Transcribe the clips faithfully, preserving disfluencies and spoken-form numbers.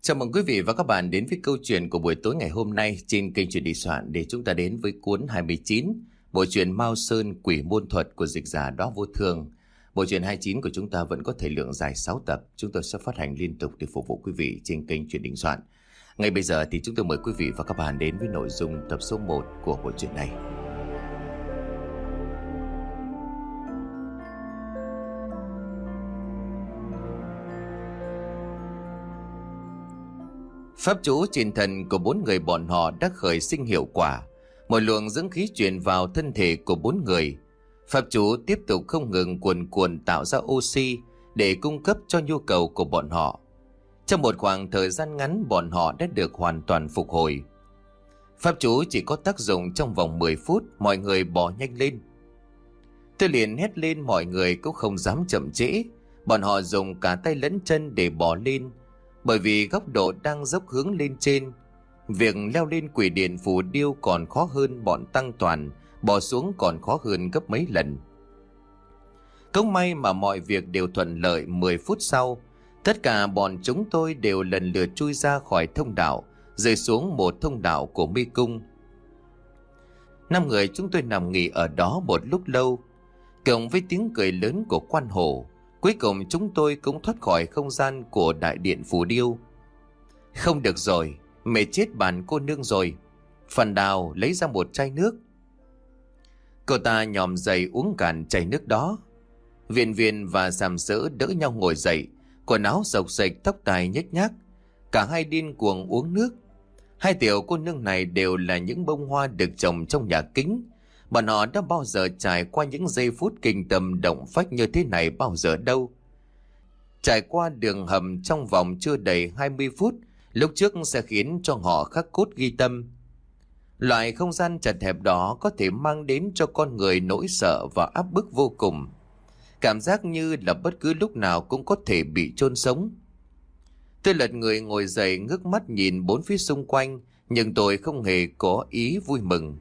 Chào mừng quý vị và các bạn đến với câu chuyện của buổi tối ngày hôm nay trên kênh Chuyện Đi Soạn, để chúng ta đến với cuốn hai mươi chín, bộ truyện Mao Sơn Quỷ Môn Thuật của dịch giả Đó Vô Thường. Bộ truyện hai mươi chín của chúng ta vẫn có thời lượng dài sáu tập, chúng tôi sẽ phát hành liên tục để phục vụ quý vị trên kênh Chuyện Đi Soạn. Ngay bây giờ thì chúng tôi mời quý vị và các bạn đến với nội dung tập số một của bộ truyện này. Pháp chú trên thân của bốn người bọn họ đã khởi sinh hiệu quả. Một luồng dưỡng khí truyền vào thân thể của bốn người. Pháp chú tiếp tục không ngừng cuồn cuộn tạo ra oxy để cung cấp cho nhu cầu của bọn họ. Trong một khoảng thời gian ngắn, bọn họ đã được hoàn toàn phục hồi. Pháp chú chỉ có tác dụng trong vòng mười phút, mọi người bò nhanh lên. Tôi liền hét lên, mọi người cũng không dám chậm trễ. Bọn họ dùng cả tay lẫn chân để bò lên. Bởi vì góc độ đang dốc hướng lên trên, việc leo lên quỷ điện phù điêu còn khó hơn bọn tăng toàn, bò xuống còn khó hơn gấp mấy lần. Cũng may mà mọi việc đều thuận lợi. Mười phút sau, tất cả bọn chúng tôi đều lần lượt chui ra khỏi thông đạo, rơi xuống một thông đạo của mê cung. Năm người chúng tôi nằm nghỉ ở đó một lúc lâu, cộng với tiếng cười lớn của quan hổ. Cuối cùng chúng tôi cũng thoát khỏi không gian của đại điện phù điêu. Không được rồi, mẹ chết bản cô nương rồi. Phần Đào lấy ra một chai nước. Cô ta nhòm dậy uống cạn chai nước đó. Viện Viện và Sàm Sỡ đỡ nhau ngồi dậy, quần áo xộc xệch, tóc tai nhếch nhác. Cả hai điên cuồng uống nước. Hai tiểu cô nương này đều là những bông hoa được trồng trong nhà kính. Bọn họ đã bao giờ trải qua những giây phút kinh tâm động phách như thế này bao giờ đâu. Trải qua đường hầm trong vòng chưa đầy hai mươi phút lúc trước sẽ khiến cho họ khắc cốt ghi tâm. Loại không gian chật hẹp đó có thể mang đến cho con người nỗi sợ và áp bức vô cùng. Cảm giác như là bất cứ lúc nào cũng có thể bị chôn sống. Tôi lật người ngồi dậy, ngước mắt nhìn bốn phía xung quanh, nhưng tôi không hề có ý vui mừng.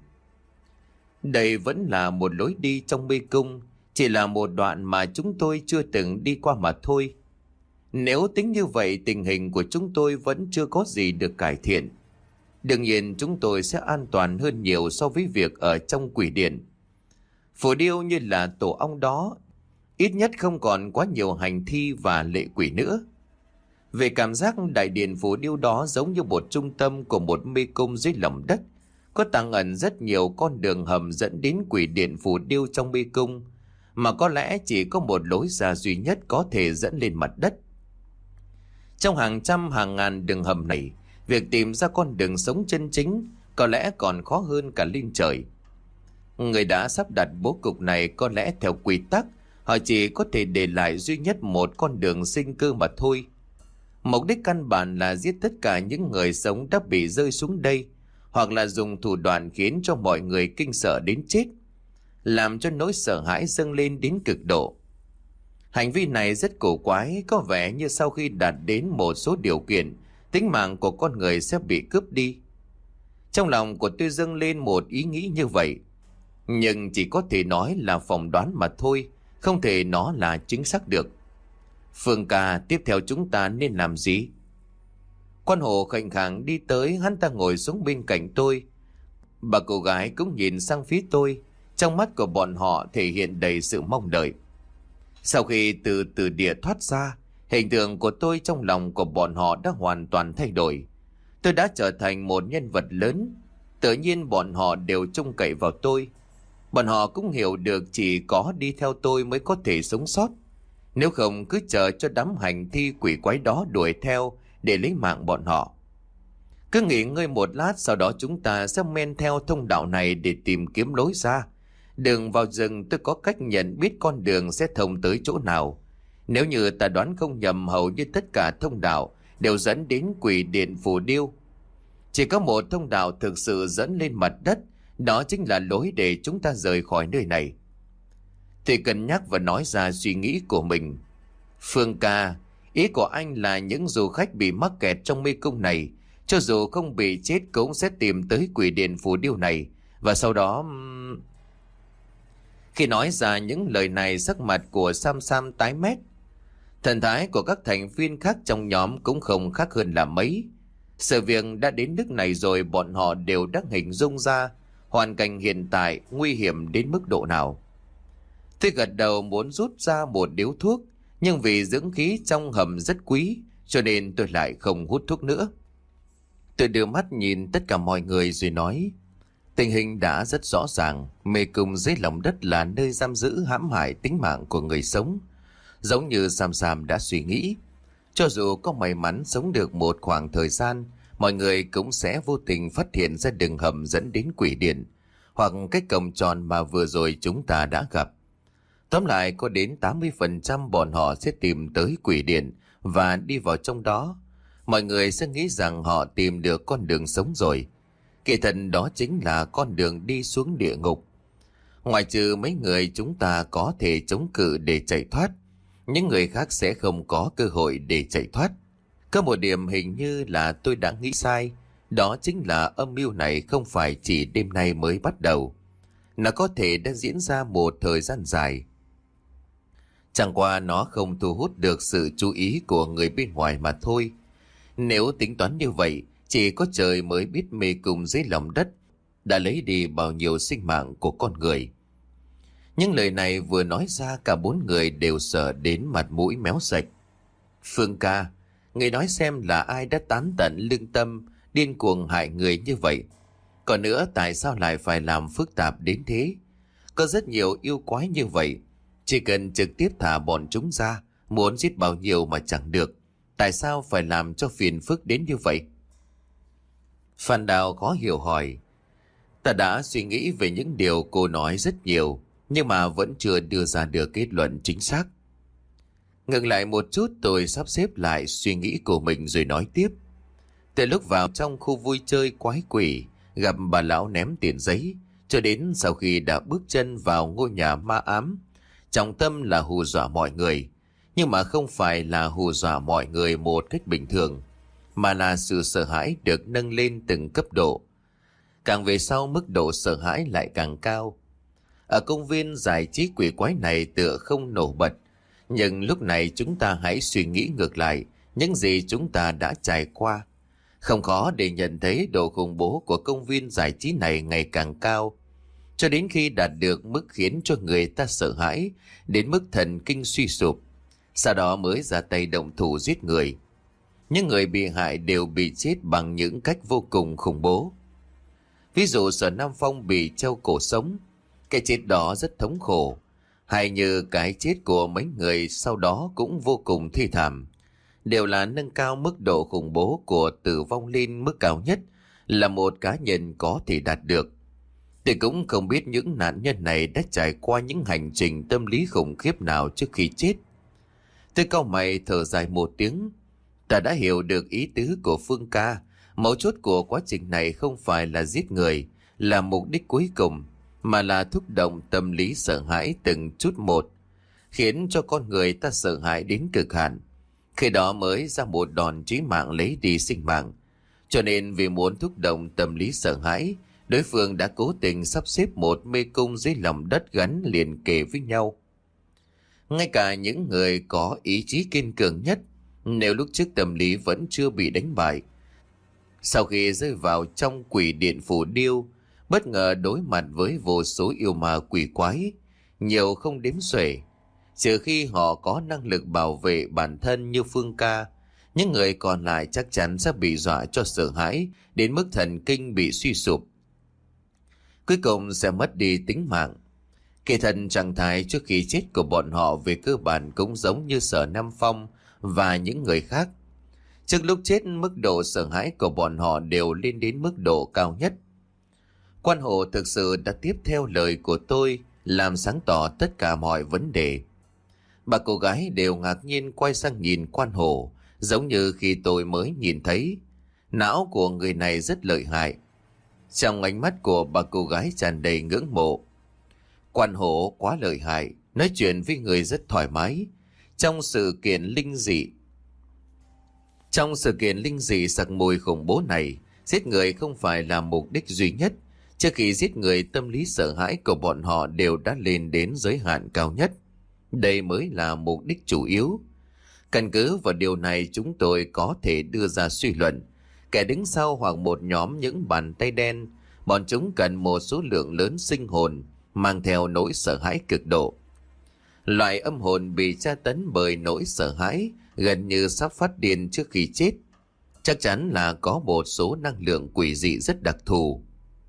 Đây vẫn là một lối đi trong mê cung, chỉ là một đoạn mà chúng tôi chưa từng đi qua mà thôi. Nếu tính như vậy, tình hình của chúng tôi vẫn chưa có gì được cải thiện. Đương nhiên chúng tôi sẽ an toàn hơn nhiều so với việc ở trong quỷ điện. Phù điêu như là tổ ong đó, ít nhất không còn quá nhiều hành thi và lệ quỷ nữa. Về cảm giác, đại điện phù điêu đó giống như một trung tâm của một mê cung dưới lòng đất. Có tàng ẩn rất nhiều con đường hầm dẫn đến quỷ điện phù điêu trong mê cung, mà có lẽ chỉ có một lối ra duy nhất có thể dẫn lên mặt đất. Trong hàng trăm hàng ngàn đường hầm này, việc tìm ra con đường sống chân chính có lẽ còn khó hơn cả lên trời. Người đã sắp đặt bố cục này có lẽ theo quy tắc, họ chỉ có thể để lại duy nhất một con đường sinh cơ mà thôi. Mục đích căn bản là giết tất cả những người sống đã bị rơi xuống đây, hoặc là dùng thủ đoạn khiến cho mọi người kinh sợ đến chết, làm cho nỗi sợ hãi dâng lên đến cực độ. Hành vi này rất cổ quái, có vẻ như sau khi đạt đến một số điều kiện, tính mạng của con người sẽ bị cướp đi. Trong lòng của tôi dâng lên một ý nghĩ như vậy, nhưng chỉ có thể nói là phỏng đoán mà thôi, không thể nó là chính xác được. Phương ca, tiếp theo chúng ta nên làm gì? Quan Hồ khệnh khàng đi tới, hắn ta ngồi xuống bên cạnh tôi. Bà cô gái cũng nhìn sang phía tôi, trong mắt của bọn họ thể hiện đầy sự mong đợi. Sau khi từ từ địa thoát ra, hình tượng của tôi trong lòng của bọn họ đã hoàn toàn thay đổi. Tôi đã trở thành một nhân vật lớn. Tự nhiên bọn họ đều trông cậy vào tôi. Bọn họ cũng hiểu được chỉ có đi theo tôi mới có thể sống sót. Nếu không cứ chờ cho đám hành thi quỷ quái đó đuổi theo để lấy mạng bọn họ. Cứ nghỉ ngơi một lát, sau đó chúng ta sẽ men theo thông đạo này để tìm kiếm lối ra. Đường vào rừng, tôi có cách nhận biết con đường sẽ thông tới chỗ nào. Nếu như ta đoán không nhầm, hầu như tất cả thông đạo đều dẫn đến quỷ điện phù điêu. Chỉ có một thông đạo thực sự dẫn lên mặt đất, đó chính là lối để chúng ta rời khỏi nơi này. Thì cân nhắc và nói ra suy nghĩ của mình. Phương ca, ý của anh là những du khách bị mắc kẹt trong mê cung này, cho dù không bị chết cũng sẽ tìm tới quỷ điện phù điêu này, và sau đó... Khi nói ra những lời này, sắc mặt của Sam Sam tái mét. Thần thái của các thành viên khác trong nhóm cũng không khác hơn là mấy. Sự việc đã đến nước này rồi, bọn họ đều đã hình dung ra hoàn cảnh hiện tại nguy hiểm đến mức độ nào. Tôi gật đầu muốn rút ra một điếu thuốc, nhưng vì dưỡng khí trong hầm rất quý, cho nên tôi lại không hút thuốc nữa. Tôi đưa mắt nhìn tất cả mọi người rồi nói, tình hình đã rất rõ ràng, mê cung dưới lòng đất là nơi giam giữ hãm hại tính mạng của người sống. Giống như Sam Sam đã suy nghĩ, cho dù có may mắn sống được một khoảng thời gian, mọi người cũng sẽ vô tình phát hiện ra đường hầm dẫn đến quỷ điện, hoặc cái cổng tròn mà vừa rồi chúng ta đã gặp. Tóm lại, có đến tám mươi phần trăm bọn họ sẽ tìm tới quỷ điện và đi vào trong đó. Mọi người sẽ nghĩ rằng họ tìm được con đường sống rồi. Kỳ thật đó chính là con đường đi xuống địa ngục. Ngoại trừ mấy người chúng ta có thể chống cự để chạy thoát, những người khác sẽ không có cơ hội để chạy thoát. Có một điểm hình như là tôi đã nghĩ sai, đó chính là âm mưu này không phải chỉ đêm nay mới bắt đầu. Nó có thể đã diễn ra một thời gian dài. Chẳng qua nó không thu hút được sự chú ý của người bên ngoài mà thôi. Nếu tính toán như vậy, chỉ có trời mới biết mê cung dưới lòng đất đã lấy đi bao nhiêu sinh mạng của con người. Những lời này vừa nói ra, cả bốn người đều sợ đến mặt mũi méo sạch. Phương ca, người nói xem là ai đã tán tận lương tâm, điên cuồng hại người như vậy. Còn nữa, tại sao lại phải làm phức tạp đến thế? Có rất nhiều yêu quái như vậy, chỉ cần trực tiếp thả bọn chúng ra, muốn giết bao nhiêu mà chẳng được. Tại sao phải làm cho phiền phức đến như vậy? Phan Đào khó hiểu hỏi. Ta đã suy nghĩ về những điều cô nói rất nhiều, nhưng mà vẫn chưa đưa ra được kết luận chính xác. Ngừng lại một chút, tôi sắp xếp lại suy nghĩ của mình rồi nói tiếp. Từ lúc vào trong khu vui chơi quái quỷ, gặp bà lão ném tiền giấy, cho đến sau khi đã bước chân vào ngôi nhà ma ám, trọng tâm là hù dọa mọi người. Nhưng mà không phải là hù dọa mọi người một cách bình thường, mà là sự sợ hãi được nâng lên từng cấp độ. Càng về sau, mức độ sợ hãi lại càng cao. Ở công viên giải trí quỷ quái này tựa không nổi bật, nhưng lúc này chúng ta hãy suy nghĩ ngược lại những gì chúng ta đã trải qua. Không khó để nhận thấy độ khủng bố của công viên giải trí này ngày càng cao, cho đến khi đạt được mức khiến cho người ta sợ hãi đến mức thần kinh suy sụp, sau đó mới ra tay động thủ giết người. Những người bị hại đều bị chết bằng những cách vô cùng khủng bố. Ví dụ Sở Nam Phong bị treo cổ sống, cái chết đó rất thống khổ, hay như cái chết của mấy người sau đó cũng vô cùng thi thảm, đều là nâng cao mức độ khủng bố của tử vong lên mức cao nhất là một cá nhân có thể đạt được. Tôi cũng không biết những nạn nhân này đã trải qua những hành trình tâm lý khủng khiếp nào trước khi chết. Tôi cau mày thở dài một tiếng. Ta đã hiểu được ý tứ của Phương ca. Mấu chốt của quá trình này không phải là giết người, là mục đích cuối cùng, mà là thúc động tâm lý sợ hãi từng chút một, khiến cho con người ta sợ hãi đến cực hạn. Khi đó mới ra một đòn chí mạng lấy đi sinh mạng. Cho nên vì muốn thúc động tâm lý sợ hãi, đối phương đã cố tình sắp xếp một mê cung dưới lòng đất gắn liền kề với nhau. Ngay cả những người có ý chí kiên cường nhất, nếu lúc trước tâm lý vẫn chưa bị đánh bại, sau khi rơi vào trong quỷ điện Phù Điêu, bất ngờ đối mặt với vô số yêu ma quỷ quái, nhiều không đếm xuể. Trừ khi họ có năng lực bảo vệ bản thân như Phương ca, những người còn lại chắc chắn sẽ bị dọa cho sợ hãi đến mức thần kinh bị suy sụp, cuối cùng sẽ mất đi tính mạng. Kỳ thật trạng thái trước khi chết của bọn họ về cơ bản cũng giống như Sở Nam Phong và những người khác. Trước lúc chết, mức độ sợ hãi của bọn họ đều lên đến mức độ cao nhất. Quan Hổ thực sự đã tiếp theo lời của tôi, làm sáng tỏ tất cả mọi vấn đề. Bà cô gái đều ngạc nhiên quay sang nhìn Quan Hổ, giống như khi tôi mới nhìn thấy. Não của người này rất lợi hại. Trong ánh mắt của bà cô gái tràn đầy ngưỡng mộ. Quan Hổ quá lợi hại, nói chuyện với người rất thoải mái. Trong sự kiện linh dị Trong sự kiện linh dị sặc mùi khủng bố này, giết người không phải là mục đích duy nhất. Trước khi giết người, tâm lý sợ hãi của bọn họ đều đã lên đến giới hạn cao nhất. Đây mới là mục đích chủ yếu. Căn cứ vào điều này chúng tôi có thể đưa ra suy luận. Kẻ đứng sau hoặc một nhóm những bàn tay đen, bọn chúng cần một số lượng lớn sinh hồn mang theo nỗi sợ hãi cực độ. Loại âm hồn bị tra tấn bởi nỗi sợ hãi gần như sắp phát điên trước khi chết. Chắc chắn là có một số năng lượng quỷ dị rất đặc thù.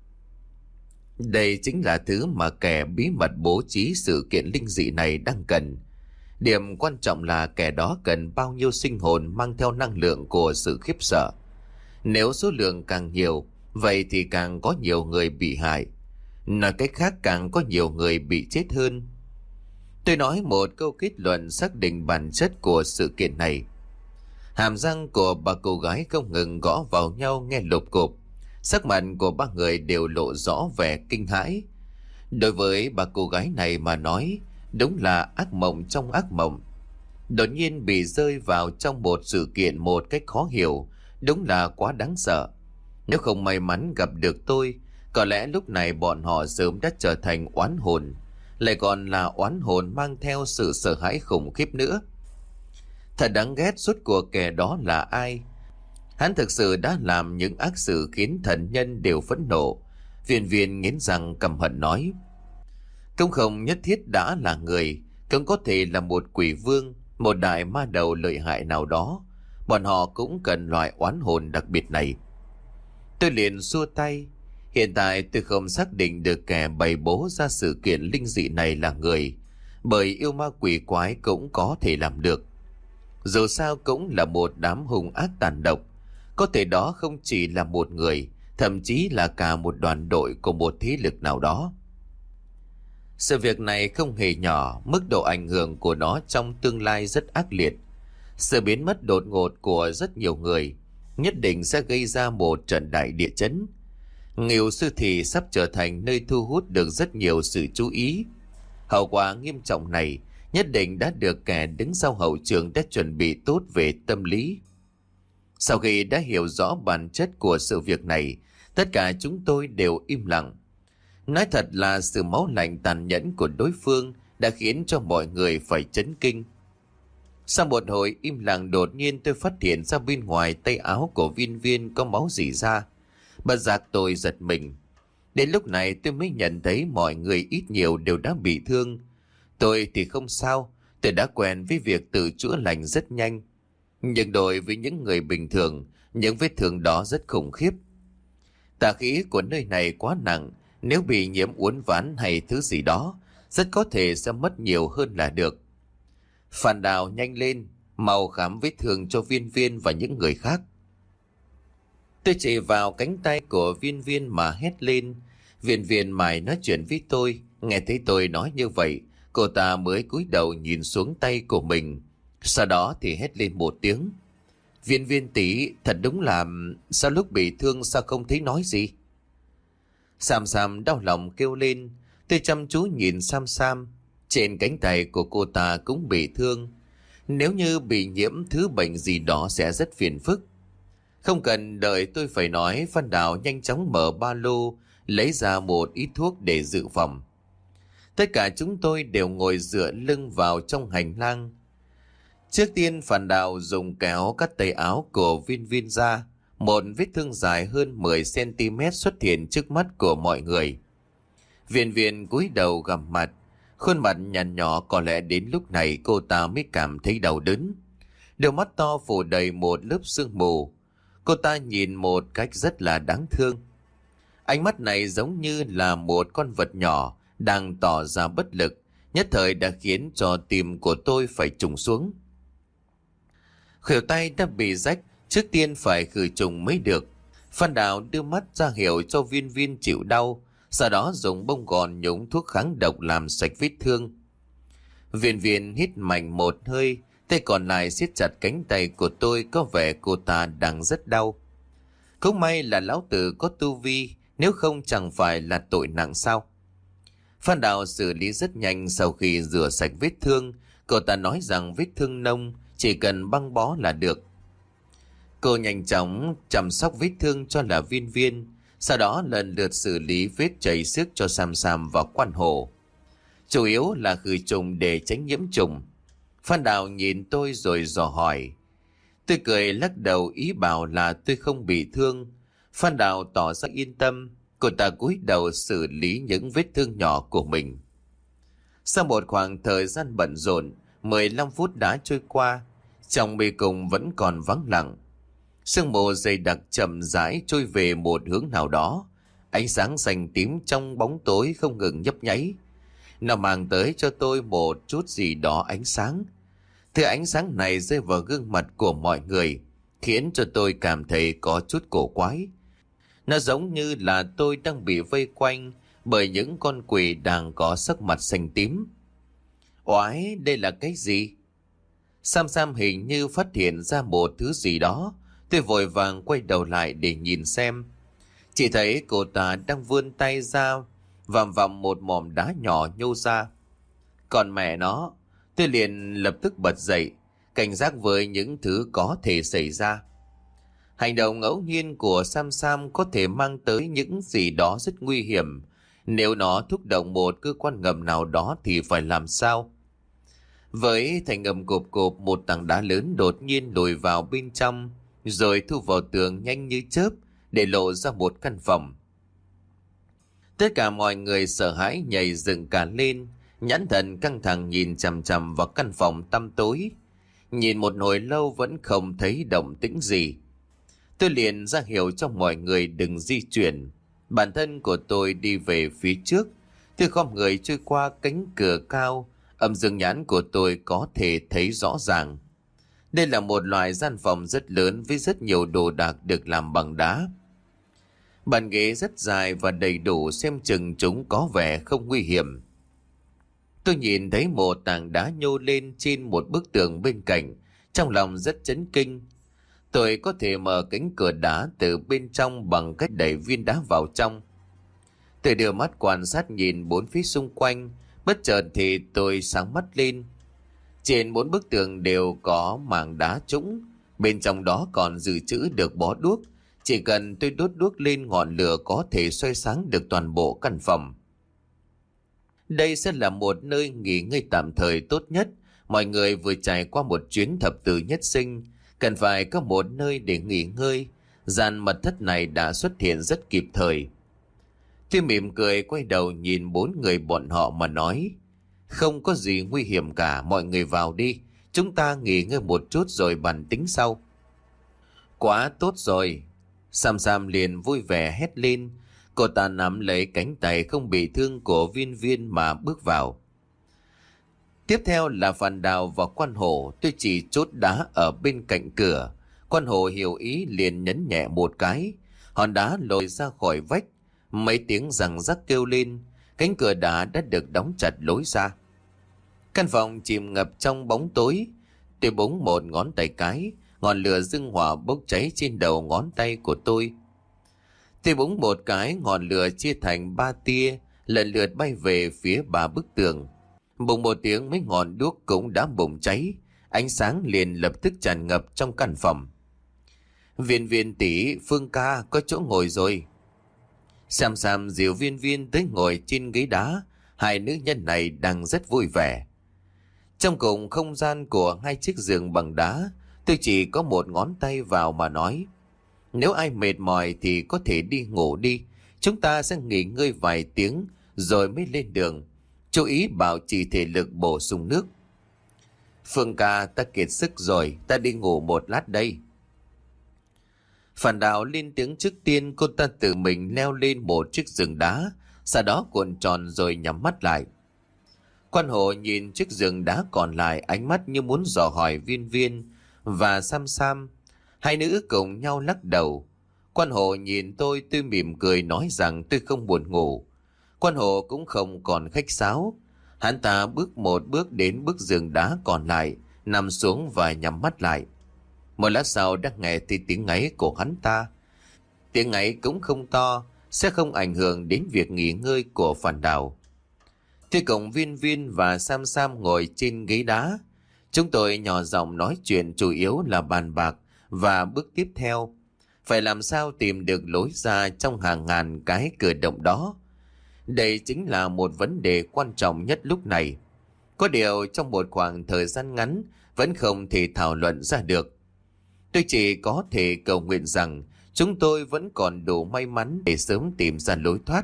Đây chính là thứ mà kẻ bí mật bố trí sự kiện linh dị này đang cần. Điểm quan trọng là kẻ đó cần bao nhiêu sinh hồn mang theo năng lượng của sự khiếp sợ. Nếu số lượng càng nhiều, vậy thì càng có nhiều người bị hại. Nói cách khác, càng có nhiều người bị chết hơn. Tôi nói một câu kết luận xác định bản chất của sự kiện này. Hàm răng của ba cô gái không ngừng gõ vào nhau nghe lộp cộp. Sắc mặt của ba người đều lộ rõ vẻ kinh hãi. Đối với ba cô gái này mà nói, đúng là ác mộng trong ác mộng. Đột nhiên bị rơi vào trong một sự kiện một cách khó hiểu, đúng là quá đáng sợ. Nếu không may mắn gặp được tôi, có lẽ lúc này bọn họ sớm đã trở thành oán hồn, lại còn là oán hồn mang theo sự sợ hãi khủng khiếp nữa. Thật đáng ghét, suốt cuộc kẻ đó là ai? Hắn thực sự đã làm những ác sự khiến thần nhân đều phẫn nộ. Viên Viên nghiến răng căm hận nói: cũng không nhất thiết đã là người, cũng có thể là một quỷ vương, một đại ma đầu lợi hại nào đó. Bọn họ cũng cần loại oán hồn đặc biệt này. Tôi liền xua tay. Hiện tại tôi không xác định được kẻ bày bố ra sự kiện linh dị này là người, bởi yêu ma quỷ quái cũng có thể làm được. Dù sao cũng là một đám hung ác tàn độc. Có thể đó không chỉ là một người, thậm chí là cả một đoàn đội của một thế lực nào đó. Sự việc này không hề nhỏ, mức độ ảnh hưởng của nó trong tương lai rất ác liệt. Sự biến mất đột ngột của rất nhiều người nhất định sẽ gây ra một trận đại địa chấn. Ngưu Sư Thị sắp trở thành nơi thu hút được rất nhiều sự chú ý. Hậu quả nghiêm trọng này nhất định đã được kẻ đứng sau hậu trường đã chuẩn bị tốt về tâm lý. Sau khi đã hiểu rõ bản chất của sự việc này, tất cả chúng tôi đều im lặng. Nói thật là sự máu lạnh tàn nhẫn của đối phương đã khiến cho mọi người phải chấn kinh. Sau một hồi im lặng, đột nhiên tôi phát hiện ra bên ngoài tay áo của Viên Viên có máu rỉ ra. Bất giác tôi giật mình. Đến lúc này tôi mới nhận thấy mọi người ít nhiều đều đã bị thương. Tôi thì không sao, tôi đã quen với việc tự chữa lành rất nhanh. Nhưng đối với những người bình thường, những vết thương đó rất khủng khiếp. Tà khí của nơi này quá nặng, nếu bị nhiễm uốn ván hay thứ gì đó, rất có thể sẽ mất nhiều hơn là được. Phan Đào, nhanh lên, mau khám vết thương cho Viên Viên và những người khác. Tôi chỉ vào cánh tay của Viên Viên mà hét lên. Viên Viên mải nói chuyện với tôi. Nghe thấy tôi nói như vậy, cô ta mới cúi đầu nhìn xuống tay của mình. Sau đó thì hét lên một tiếng: Viên Viên tỷ, thật đúng là... sao lúc bị thương sao không thấy nói gì? Sam Sam đau lòng kêu lên. Tôi chăm chú nhìn Sam Sam. Trên cánh tay của cô ta cũng bị thương. Nếu như bị nhiễm thứ bệnh gì đó sẽ rất phiền phức. Không cần đợi tôi phải nói, Phan Đào nhanh chóng mở ba lô, lấy ra một ít thuốc để dự phòng. Tất cả chúng tôi đều ngồi dựa lưng vào trong hành lang. Trước tiên Phan Đào dùng kéo cắt tay áo của Viên Viên ra. Một vết thương dài hơn mười xăng ti mét xuất hiện trước mắt của mọi người. Viên Viên cúi đầu gằm mặt, khuôn mặt nhăn nhỏ, có lẽ đến lúc này cô ta mới cảm thấy đau đớn. Đôi mắt to phủ đầy một lớp sương mù. Cô ta nhìn một cách rất là đáng thương. Ánh mắt này giống như là một con vật nhỏ đang tỏ ra bất lực, nhất thời đã khiến cho tim của tôi phải trùng xuống. Khuỷu tay đã bị rách, trước tiên phải khử trùng mới được. Phan Đào đưa mắt ra hiệu cho Viên Viên chịu đau, sau đó dùng bông gòn nhúng thuốc kháng độc làm sạch vết thương. Viên Viên hít mạnh một hơi, tay còn lại siết chặt cánh tay của tôi, có vẻ cô ta đang rất đau. Cũng may là lão tử có tu vi, nếu không chẳng phải là tội nặng sao. Phan Đào xử lý rất nhanh. Sau khi rửa sạch vết thương, cô ta nói rằng vết thương nông, chỉ cần băng bó là được. Cô nhanh chóng chăm sóc vết thương cho là Viên Viên, sau đó lần lượt xử lý vết chảy xước cho Sam Sam và Quan Hổ. Chủ yếu là khử trùng để tránh nhiễm trùng. Phan Đào nhìn tôi rồi dò hỏi. Tôi cười lắc đầu ý bảo là tôi không bị thương. Phan Đào tỏ ra yên tâm. Cô ta cúi đầu xử lý những vết thương nhỏ của mình. Sau một khoảng thời gian bận rộn, mười lăm phút đã trôi qua. Trong mê cung vẫn còn vắng lặng. Sương mù dày đặc chậm rãi trôi về một hướng nào đó. Ánh sáng xanh tím trong bóng tối không ngừng nhấp nháy. Nó mang tới cho tôi một chút gì đó ánh sáng. Thứ ánh sáng này rơi vào gương mặt của mọi người, khiến cho tôi cảm thấy có chút cổ quái. Nó giống như là tôi đang bị vây quanh bởi những con quỷ đang có sắc mặt xanh tím. Oái, đây là cái gì? Sam Sam hình như phát hiện ra một thứ gì đó. Tôi vội vàng quay đầu lại để nhìn xem. Chỉ thấy cô ta đang vươn tay ra, vằm vằm một mỏm đá nhỏ nhô ra. Còn mẹ nó, tôi liền lập tức bật dậy, cảnh giác với những thứ có thể xảy ra. Hành động ngẫu nhiên của Sam Sam có thể mang tới những gì đó rất nguy hiểm. Nếu nó thúc động một cơ quan ngầm nào đó thì phải làm sao? Với thành âm cộp cộp, một tảng đá lớn đột nhiên lùi vào bên trong, rồi thu vào tường nhanh như chớp, để lộ ra một căn phòng. Tất cả mọi người sợ hãi nhảy dựng cả lên, nhãn thần căng thẳng nhìn chằm chằm vào căn phòng tăm tối. Nhìn một hồi lâu vẫn không thấy động tĩnh gì. Tôi liền ra hiệu cho mọi người đừng di chuyển. Bản thân của tôi đi về phía trước. Tôi khom người trôi qua cánh cửa cao. Âm dương nhãn của tôi có thể thấy rõ ràng. Đây là một loại gian phòng rất lớn với rất nhiều đồ đạc được làm bằng đá. Bàn ghế rất dài và đầy đủ, xem chừng chúng có vẻ không nguy hiểm. Tôi nhìn thấy một tảng đá nhô lên trên một bức tường bên cạnh, trong lòng rất chấn kinh. Tôi có thể mở cánh cửa đá từ bên trong bằng cách đẩy viên đá vào trong. Tôi đưa mắt quan sát nhìn bốn phía xung quanh, bất chợt thì tôi sáng mắt lên. Trên bốn bức tường đều có mảng đá trũng, bên trong đó còn dự trữ được bó đuốc. Chỉ cần tôi đốt đuốc lên, ngọn lửa có thể soi sáng được toàn bộ căn phòng. Đây sẽ là một nơi nghỉ ngơi tạm thời tốt nhất. Mọi người vừa trải qua một chuyến thập tử nhất sinh, cần phải có một nơi để nghỉ ngơi. Gian mật thất này đã xuất hiện rất kịp thời. Tôi mỉm cười quay đầu nhìn bốn người bọn họ mà nói: không có gì nguy hiểm cả, mọi người vào đi. Chúng ta nghỉ ngơi một chút rồi bàn tính sau. Quá tốt rồi. Sam Sam liền vui vẻ hét lên. Cô ta nắm lấy cánh tay không bị thương của Viên Viên mà bước vào. Tiếp theo là Phan Đào và Quan Hổ. Tôi chỉ chốt đá ở bên cạnh cửa. Quan Hổ hiểu ý liền nhấn nhẹ một cái, hòn đá lồi ra khỏi vách. Mấy tiếng răng rắc kêu lên, cánh cửa đá đã được đóng chặt lối ra. Căn phòng chìm ngập trong bóng tối. Tôi búng một ngón tay cái, ngọn lửa dương hỏa bốc cháy trên đầu ngón tay của tôi. Tôi búng một cái, ngọn lửa chia thành ba tia, lần lượt bay về phía ba bức tường. Bùng một tiếng, mấy ngọn đuốc cũng đã bùng cháy, ánh sáng liền lập tức tràn ngập trong căn phòng. Viên Viên tỷ, Phương ca, có chỗ ngồi rồi. Sam Sam dìu Viên Viên tới ngồi trên ghế đá. Hai nữ nhân này đang rất vui vẻ. Trong cùng không gian của hai chiếc giường bằng đá, tôi chỉ có một ngón tay vào mà nói: nếu ai mệt mỏi thì có thể đi ngủ đi. Chúng ta sẽ nghỉ ngơi vài tiếng rồi mới lên đường. Chú ý bảo trì thể lực, bổ sung nước. Phương ca, ta kiệt sức rồi, ta đi ngủ một lát đây. Phan Đào lên tiếng trước tiên. Cô ta tự mình leo lên một chiếc giường đá, sau đó cuộn tròn rồi nhắm mắt lại. Quan Hổ nhìn chiếc giường đá còn lại, ánh mắt như muốn dò hỏi Viên Viên và Sam Sam. Hai nữ cùng nhau lắc đầu. Quan Hổ nhìn tôi, tôi mỉm cười nói rằng tôi không buồn ngủ. Quan Hổ cũng không còn khách sáo. Hắn ta bước một bước đến bức giường đá còn lại, nằm xuống và nhắm mắt lại. Một lát sau đã nghe thấy tiếng ngáy của hắn ta. Tiếng ngáy cũng không to, sẽ không ảnh hưởng đến việc nghỉ ngơi của Phan Đào. Tôi cùng Viên Viên và Sam Sam ngồi trên ghế đá. Chúng tôi nhỏ giọng nói chuyện, chủ yếu là bàn bạc và bước tiếp theo. Phải làm sao tìm được lối ra trong hàng ngàn cái cửa động đó. Đây chính là một vấn đề quan trọng nhất lúc này. Có điều trong một khoảng thời gian ngắn vẫn không thể thảo luận ra được. Tôi chỉ có thể cầu nguyện rằng chúng tôi vẫn còn đủ may mắn để sớm tìm ra lối thoát.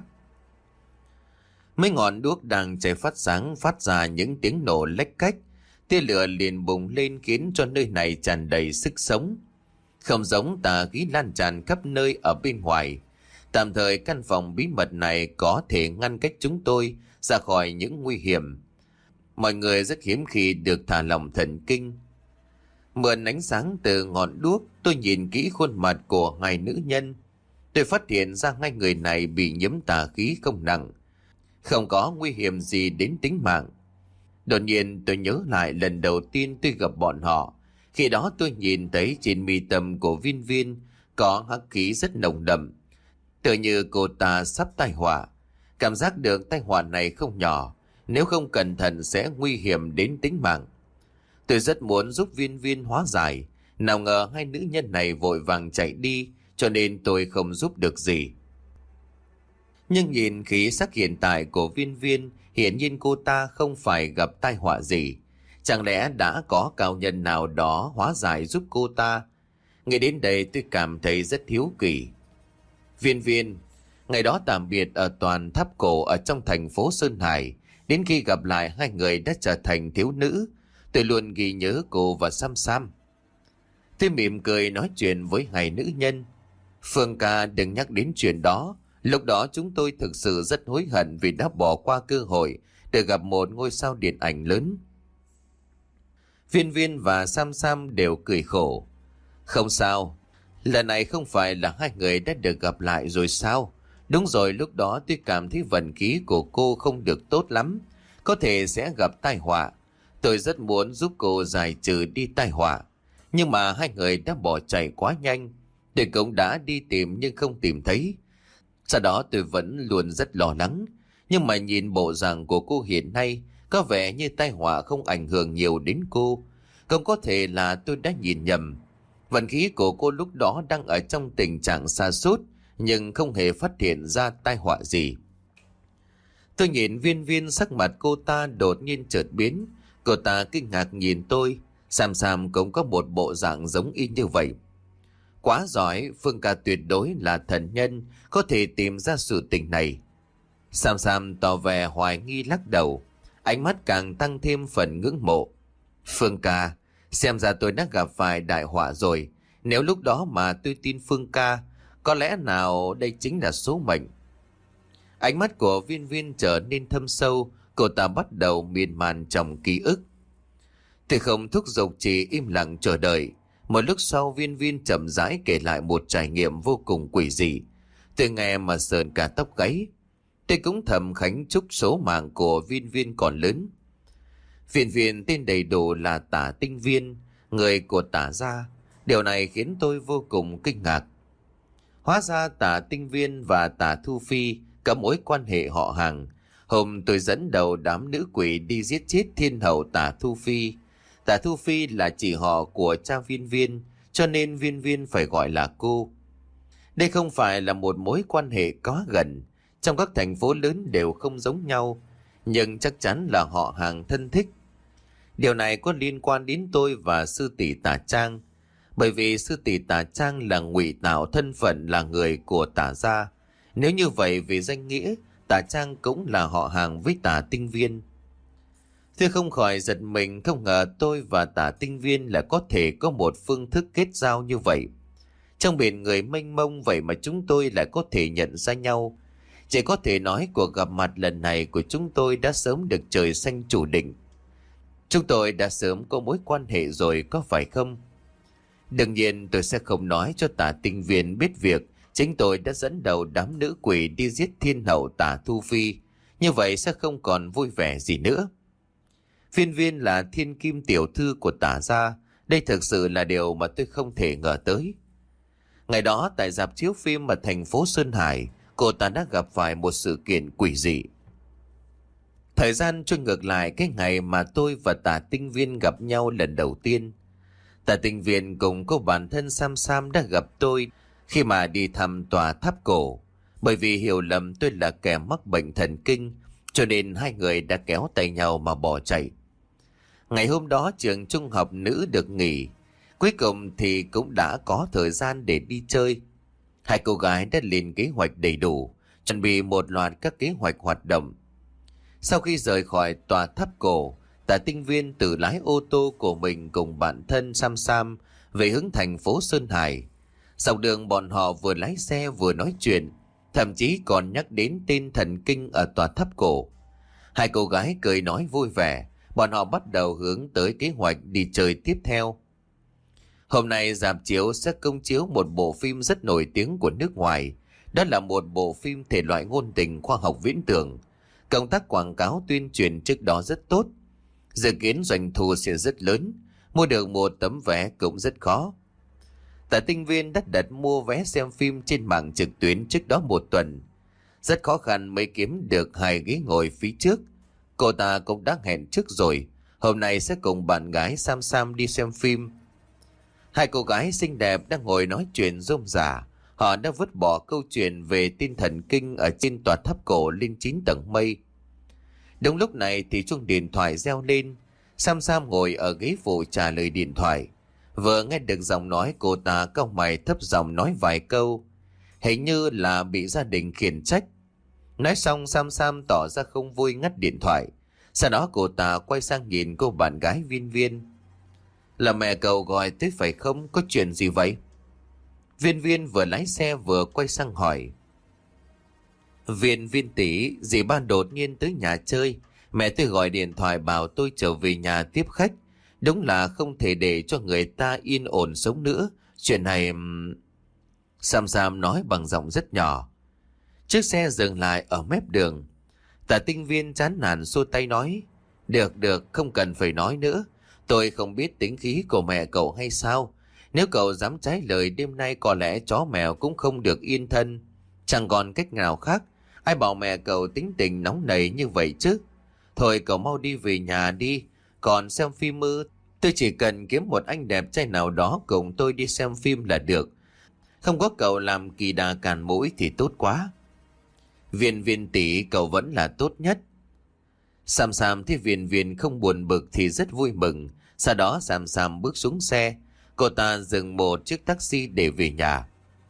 Mấy ngọn đuốc đang cháy phát sáng phát ra những tiếng nổ lách cách. Tia lửa liền bùng lên khiến cho nơi này tràn đầy sức sống. Không giống tà khí lan tràn khắp nơi ở bên ngoài. Tạm thời căn phòng bí mật này có thể ngăn cách chúng tôi ra khỏi những nguy hiểm. Mọi người rất hiếm khi được thả lỏng thần kinh. Mượn ánh sáng từ ngọn đuốc, tôi nhìn kỹ khuôn mặt của hai nữ nhân. Tôi phát hiện ra hai người này bị nhiễm tà khí không nặng, không có nguy hiểm gì đến tính mạng. Đột nhiên tôi nhớ lại lần đầu tiên tôi gặp bọn họ. Khi đó tôi nhìn thấy trên mi tâm của Viên Viên có hắc khí rất nồng đậm, tựa như cô ta sắp tai họa. Cảm giác được tai họa này không nhỏ, nếu không cẩn thận sẽ nguy hiểm đến tính mạng. Tôi rất muốn giúp Viên Viên hóa giải, nào ngờ hai nữ nhân này vội vàng chạy đi, cho nên tôi không giúp được gì. Nhưng nhìn khí sắc hiện tại của Viên Viên, hiển nhiên cô ta không phải gặp tai họa gì. Chẳng lẽ đã có cao nhân nào đó hóa giải giúp cô ta? Nghĩ đến đây tôi cảm thấy rất hiếu kỳ. Viên Viên, ngày đó tạm biệt ở toàn tháp cổ ở trong thành phố Sơn Hải, đến khi gặp lại hai người đã trở thành thiếu nữ, tôi luôn ghi nhớ cô và Sam Sam. Tôi mỉm cười nói chuyện với hai nữ nhân. Phương ca, đừng nhắc đến chuyện đó. Lúc đó chúng tôi thực sự rất hối hận vì đã bỏ qua cơ hội để gặp một ngôi sao điện ảnh lớn. Viên Viên và Sam Sam đều cười khổ. Không sao, lần này không phải là hai người đã được gặp lại rồi sao? Đúng rồi, lúc đó tôi cảm thấy vận khí của cô không được tốt lắm, có thể sẽ gặp tai họa. Tôi rất muốn giúp cô giải trừ đi tai họa, nhưng mà hai người đã bỏ chạy quá nhanh. Tôi cũng đã đi tìm nhưng không tìm thấy. Sau đó tôi vẫn luôn rất lo lắng, nhưng mà nhìn bộ dạng của cô hiện nay, có vẻ như tai họa không ảnh hưởng nhiều đến cô. Không có thể là tôi đã nhìn nhầm. Vận khí của cô lúc đó đang ở trong tình trạng sa sút, nhưng không hề phát hiện ra tai họa gì. Tôi nhìn Viên Viên, sắc mặt cô ta đột nhiên chợt biến. Cô ta kinh ngạc nhìn tôi. Sam Sam cũng có một bộ dạng giống y như vậy. Quá giỏi, Phương ca tuyệt đối là thần nhân, có thể tìm ra sự tình này. Sam Sam tỏ vẻ hoài nghi lắc đầu, ánh mắt càng tăng thêm phần ngưỡng mộ. Phương ca, xem ra tôi đã gặp phải đại họa rồi. Nếu lúc đó mà tôi tin Phương ca, có lẽ nào đây chính là số mệnh. Ánh mắt của Viên Viên trở nên thâm sâu, cô ta bắt đầu miên man trong ký ức. Tôi không thúc giục, chỉ im lặng chờ đợi. Một lúc sau Viên Viên chậm rãi kể lại một trải nghiệm vô cùng quỷ dị. Tôi nghe mà sờn cả tóc gáy. Tôi cũng thầm khánh chúc số mạng của Viên Viên còn lớn. Viên Viên tên đầy đủ là Tả Tinh Viên, người của Tả gia. Điều này khiến tôi vô cùng kinh ngạc. Hóa ra Tả Tinh Viên và Tả Thu Phi có mối quan hệ họ hàng. Hôm tôi dẫn đầu đám nữ quỷ đi giết chết thiên hậu Tả Thu Phi. Tả Thu Phi là chị họ của cha Viên Viên, cho nên Viên Viên phải gọi là cô. Đây không phải là một mối quan hệ quá gần, trong các thành phố lớn đều không giống nhau, nhưng chắc chắn là họ hàng thân thích. Điều này có liên quan đến tôi và sư tỷ Tả Trang, bởi vì sư tỷ Tả Trang là ngụy tạo thân phận là người của Tả gia. Nếu như vậy về danh nghĩa, Tả Trang cũng là họ hàng với Tả Tinh Viên. Tôi không khỏi giật mình, không ngờ tôi và Tả Tinh Viên là có thể có một phương thức kết giao như vậy. Trong biển người mênh mông vậy mà chúng tôi lại có thể nhận ra nhau. Chỉ có thể nói cuộc gặp mặt lần này của chúng tôi đã sớm được trời xanh chủ định. Chúng tôi đã sớm có mối quan hệ rồi, có phải không? Đương nhiên tôi sẽ không nói cho Tả Tinh Viên biết việc chính tôi đã dẫn đầu đám nữ quỷ đi giết thiên hậu Tả Thu Phi. Như vậy sẽ không còn vui vẻ gì nữa. Viên Viên là thiên kim tiểu thư của Tả gia. Đây thực sự là điều mà tôi không thể ngờ tới. Ngày đó tại rạp chiếu phim ở thành phố Sơn Hải, cô ta đã gặp phải một sự kiện quỷ dị. Thời gian trôi ngược lại cái ngày mà tôi và Tả Tinh Viên gặp nhau lần đầu tiên. Tả Tinh Viên cùng cô bản thân Sam Sam đã gặp tôi khi mà đi thăm tòa tháp cổ. Bởi vì hiểu lầm tôi là kẻ mắc bệnh thần kinh, cho nên hai người đã kéo tay nhau mà bỏ chạy. Ngày hôm đó trường trung học nữ được nghỉ. Cuối cùng thì cũng đã có thời gian để đi chơi. Hai cô gái đã lên kế hoạch đầy đủ, chuẩn bị một loạt các kế hoạch hoạt động. Sau khi rời khỏi tòa tháp cổ, Tạ Tinh Viên tự lái ô tô của mình cùng bạn thân Sam Sam về hướng thành phố Sơn Hải. Dọc đường bọn họ vừa lái xe vừa nói chuyện, thậm chí còn nhắc đến tên thần kinh ở tòa tháp cổ. Hai cô gái cười nói vui vẻ, bọn họ bắt đầu hướng tới kế hoạch đi chơi tiếp theo. Hôm nay rạp chiếu sẽ công chiếu một bộ phim rất nổi tiếng của nước ngoài. Đó là một bộ phim thể loại ngôn tình khoa học viễn tưởng. Công tác quảng cáo tuyên truyền trước đó rất tốt. Dự kiến doanh thu sẽ rất lớn, mua được một tấm vé cũng rất khó. Tạ Tinh Viên đã đặt mua vé xem phim trên mạng trực tuyến trước đó một tuần. Rất khó khăn mới kiếm được hai ghế ngồi phía trước. Cô ta cũng đã hẹn trước rồi, hôm nay sẽ cùng bạn gái Sam Sam đi xem phim. Hai cô gái xinh đẹp đang ngồi nói chuyện rôm rả. Họ đã vứt bỏ câu chuyện về tin thần kinh ở trên tòa tháp cổ lên chín tầng mây. Đúng lúc này thì chuông điện thoại reo lên. Sam Sam ngồi ở ghế phụ trả lời điện thoại. Vừa nghe được giọng nói, cô ta cau mày thấp giọng nói vài câu. Hình như là bị gia đình khiển trách. Nói xong Sam Sam tỏ ra không vui ngắt điện thoại. Sau đó cô ta quay sang nhìn cô bạn gái Viên Viên. Là mẹ cậu gọi tới phải không? Có chuyện gì vậy? Viên Viên vừa lái xe vừa quay sang hỏi. Viên Viên tỷ, dì ba đột nhiên tới nhà chơi. Mẹ tôi gọi điện thoại bảo tôi trở về nhà tiếp khách. Đúng là không thể để cho người ta yên ổn sống nữa. Chuyện này... Sam Sam nói bằng giọng rất nhỏ. Chiếc xe dừng lại ở mép đường. Tạ Tinh Viên chán nản xua tay nói. Được được, không cần phải nói nữa. Tôi không biết tính khí của mẹ cậu hay sao. Nếu cậu dám trái lời, đêm nay có lẽ chó mèo cũng không được yên thân. Chẳng còn cách nào khác. Ai bảo mẹ cậu tính tình nóng nảy như vậy chứ. Thôi cậu mau đi về nhà đi. Còn xem phim ư? Tôi chỉ cần kiếm một anh đẹp trai nào đó cùng tôi đi xem phim là được. Không có cậu làm kỳ đà cản mũi thì tốt quá. Viên Viên tỷ, cậu vẫn là tốt nhất. Sam Sam thấy Viên Viên không buồn bực thì rất vui mừng. Sau đó Sam Sam bước xuống xe. Cô ta dừng một chiếc taxi để về nhà.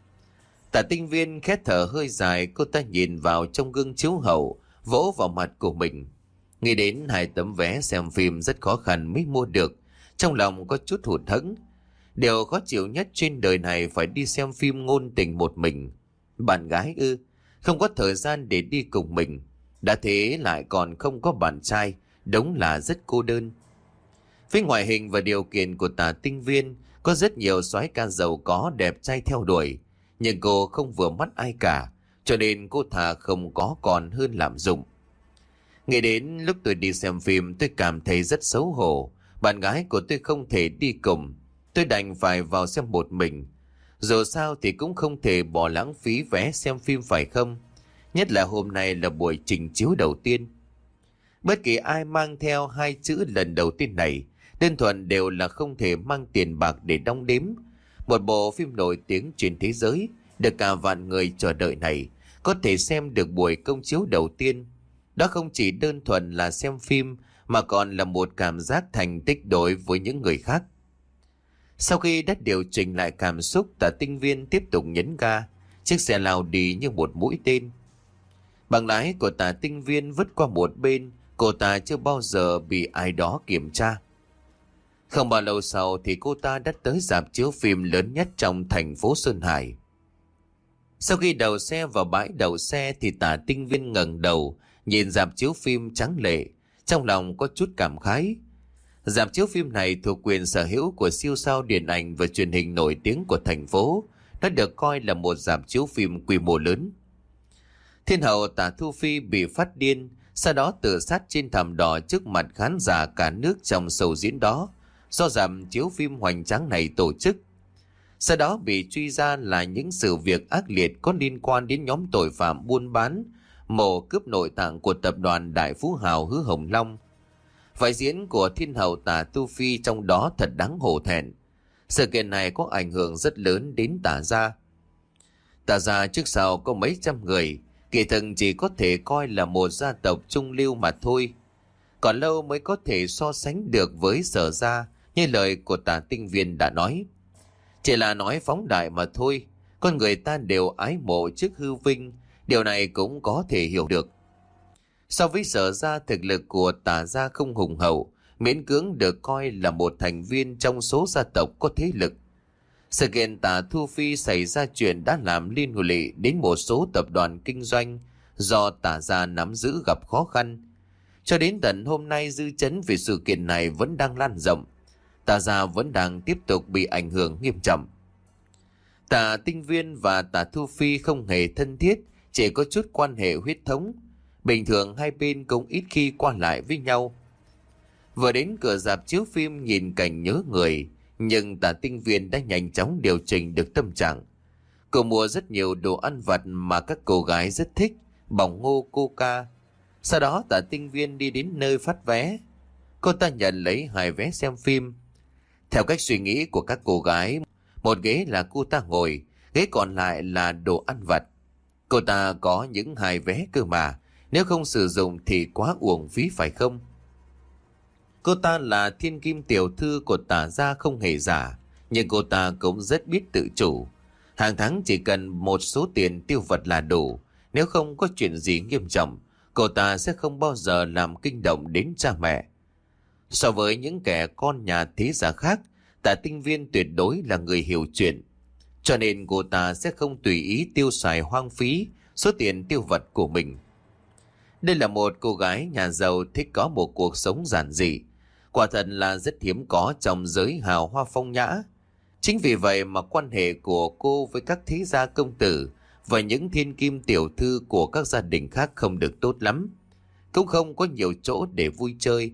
Tạ Tinh Viên khét thở hơi dài. Cô ta nhìn vào trong gương chiếu hậu, vỗ vào mặt của mình. Nghĩ đến hai tấm vé xem phim rất khó khăn mới mua được, trong lòng có chút hụt hẫng. Điều khó chịu nhất trên đời này phải đi xem phim ngôn tình một mình. Bạn gái ư? Không có thời gian để đi cùng mình. Đã thế lại còn không có bạn trai, đúng là rất cô đơn. Với ngoại hình và điều kiện của Tạ Tinh Viên, có rất nhiều soái ca giàu có đẹp trai theo đuổi, nhưng cô không vừa mắt ai cả, cho nên cô thà không có còn hơn lạm dụng. Nghĩ đến lúc tôi đi xem phim, tôi cảm thấy rất xấu hổ. Bạn gái của tôi không thể đi cùng, tôi đành phải vào xem một mình. Dù sao thì cũng không thể bỏ lãng phí vé xem phim phải không? Nhất là hôm nay là buổi trình chiếu đầu tiên. Bất kỳ ai mang theo hai chữ lần đầu tiên này, đơn thuần đều là không thể mang tiền bạc để đong đếm. Một bộ phim nổi tiếng trên thế giới, được cả vạn người chờ đợi này, có thể xem được buổi công chiếu đầu tiên. Đó không chỉ đơn thuần là xem phim, mà còn là một cảm giác thành tích đối với những người khác. Sau khi đã điều chỉnh lại cảm xúc, Tạ Tinh Viên tiếp tục nhấn ga. Chiếc xe lao đi như một mũi tên. Bằng lái của Tạ Tinh Viên vứt qua một bên, cô ta chưa bao giờ bị ai đó kiểm tra. Không bao lâu sau thì cô ta đã tới rạp chiếu phim lớn nhất trong thành phố Sơn Hải. Sau khi đậu xe vào bãi đậu xe thì Tạ Tinh Viên ngẩng đầu nhìn rạp chiếu phim trắng lệ, trong lòng có chút cảm khái. Rạp chiếu phim này thuộc quyền sở hữu của siêu sao điện ảnh và truyền hình nổi tiếng của thành phố. Nó được coi là một rạp chiếu phim quy mô lớn. Thiên hậu Tạ Thu Phi bị phát điên, sau đó tự sát trên thảm đỏ trước mặt khán giả cả nước trong show diễn đó, do rạp chiếu phim hoành tráng này tổ chức. Sau đó bị truy ra là những sự việc ác liệt có liên quan đến nhóm tội phạm buôn bán, mổ cướp nội tạng của tập đoàn Đại Phú Hào Hứa Hồng Long. Vai diễn của thiên hậu Tạ Tu Phi trong đó thật đáng hổ thẹn. Sự kiện này có ảnh hưởng rất lớn đến Tạ gia. Tạ gia trước sau có mấy trăm người, kỳ thực chỉ có thể coi là một gia tộc trung lưu mà thôi. còn lâu mới có thể so sánh được với Sở Gia như lời của Tả Tinh Viên đã nói. Chỉ là nói phóng đại mà thôi, con người ta đều ái mộ trước hư vinh, điều này cũng có thể hiểu được. So với Sở Gia, thực lực của Tả Gia không hùng hậu, miễn cưỡng được coi là một thành viên trong số gia tộc có thế lực. Sự kiện Tả Thu Phi xảy ra chuyện đã làm liên lụy đến một số tập đoàn kinh doanh do Tả Gia nắm giữ gặp khó khăn. Cho đến tận hôm nay, dư chấn về sự kiện này vẫn đang lan rộng. Tả Gia vẫn đang tiếp tục bị ảnh hưởng nghiêm trọng. Tả Tinh Viên và Tả Thu Phi không hề thân thiết, chỉ có chút quan hệ huyết thống. Bình thường hai bên cũng ít khi qua lại với nhau. Vừa đến cửa rạp chiếu phim nhìn cảnh nhớ người, nhưng Tả Tinh Viên đã nhanh chóng điều chỉnh được tâm trạng. Cô mua rất nhiều đồ ăn vặt mà các cô gái rất thích, bỏng ngô, coca. Sau đó Tả Tinh Viên đi đến nơi phát vé. Cô ta nhận lấy hai vé xem phim. Theo cách suy nghĩ của các cô gái, một ghế là cô ta ngồi, ghế còn lại là đồ ăn vặt. Cô ta có những hai vé cơ mà, nếu không sử dụng thì quá uổng phí phải không? Cô ta là thiên kim tiểu thư của Tả Gia không hề giả, nhưng cô ta cũng rất biết tự chủ. Hàng tháng chỉ cần một số tiền tiêu vặt là đủ, nếu không có chuyện gì nghiêm trọng, cô ta sẽ không bao giờ làm kinh động đến cha mẹ. So với những kẻ con nhà thế gia khác, Tả Tinh Viên tuyệt đối là người hiểu chuyện. Cho nên cô ta sẽ không tùy ý tiêu xài hoang phí số tiền tiêu vặt của mình. Đây là một cô gái nhà giàu thích có một cuộc sống giản dị. Quả thật là rất hiếm có trong giới hào hoa phong nhã. Chính vì vậy mà quan hệ của cô với các thế gia công tử và những thiên kim tiểu thư của các gia đình khác không được tốt lắm. Cũng không có nhiều chỗ để vui chơi.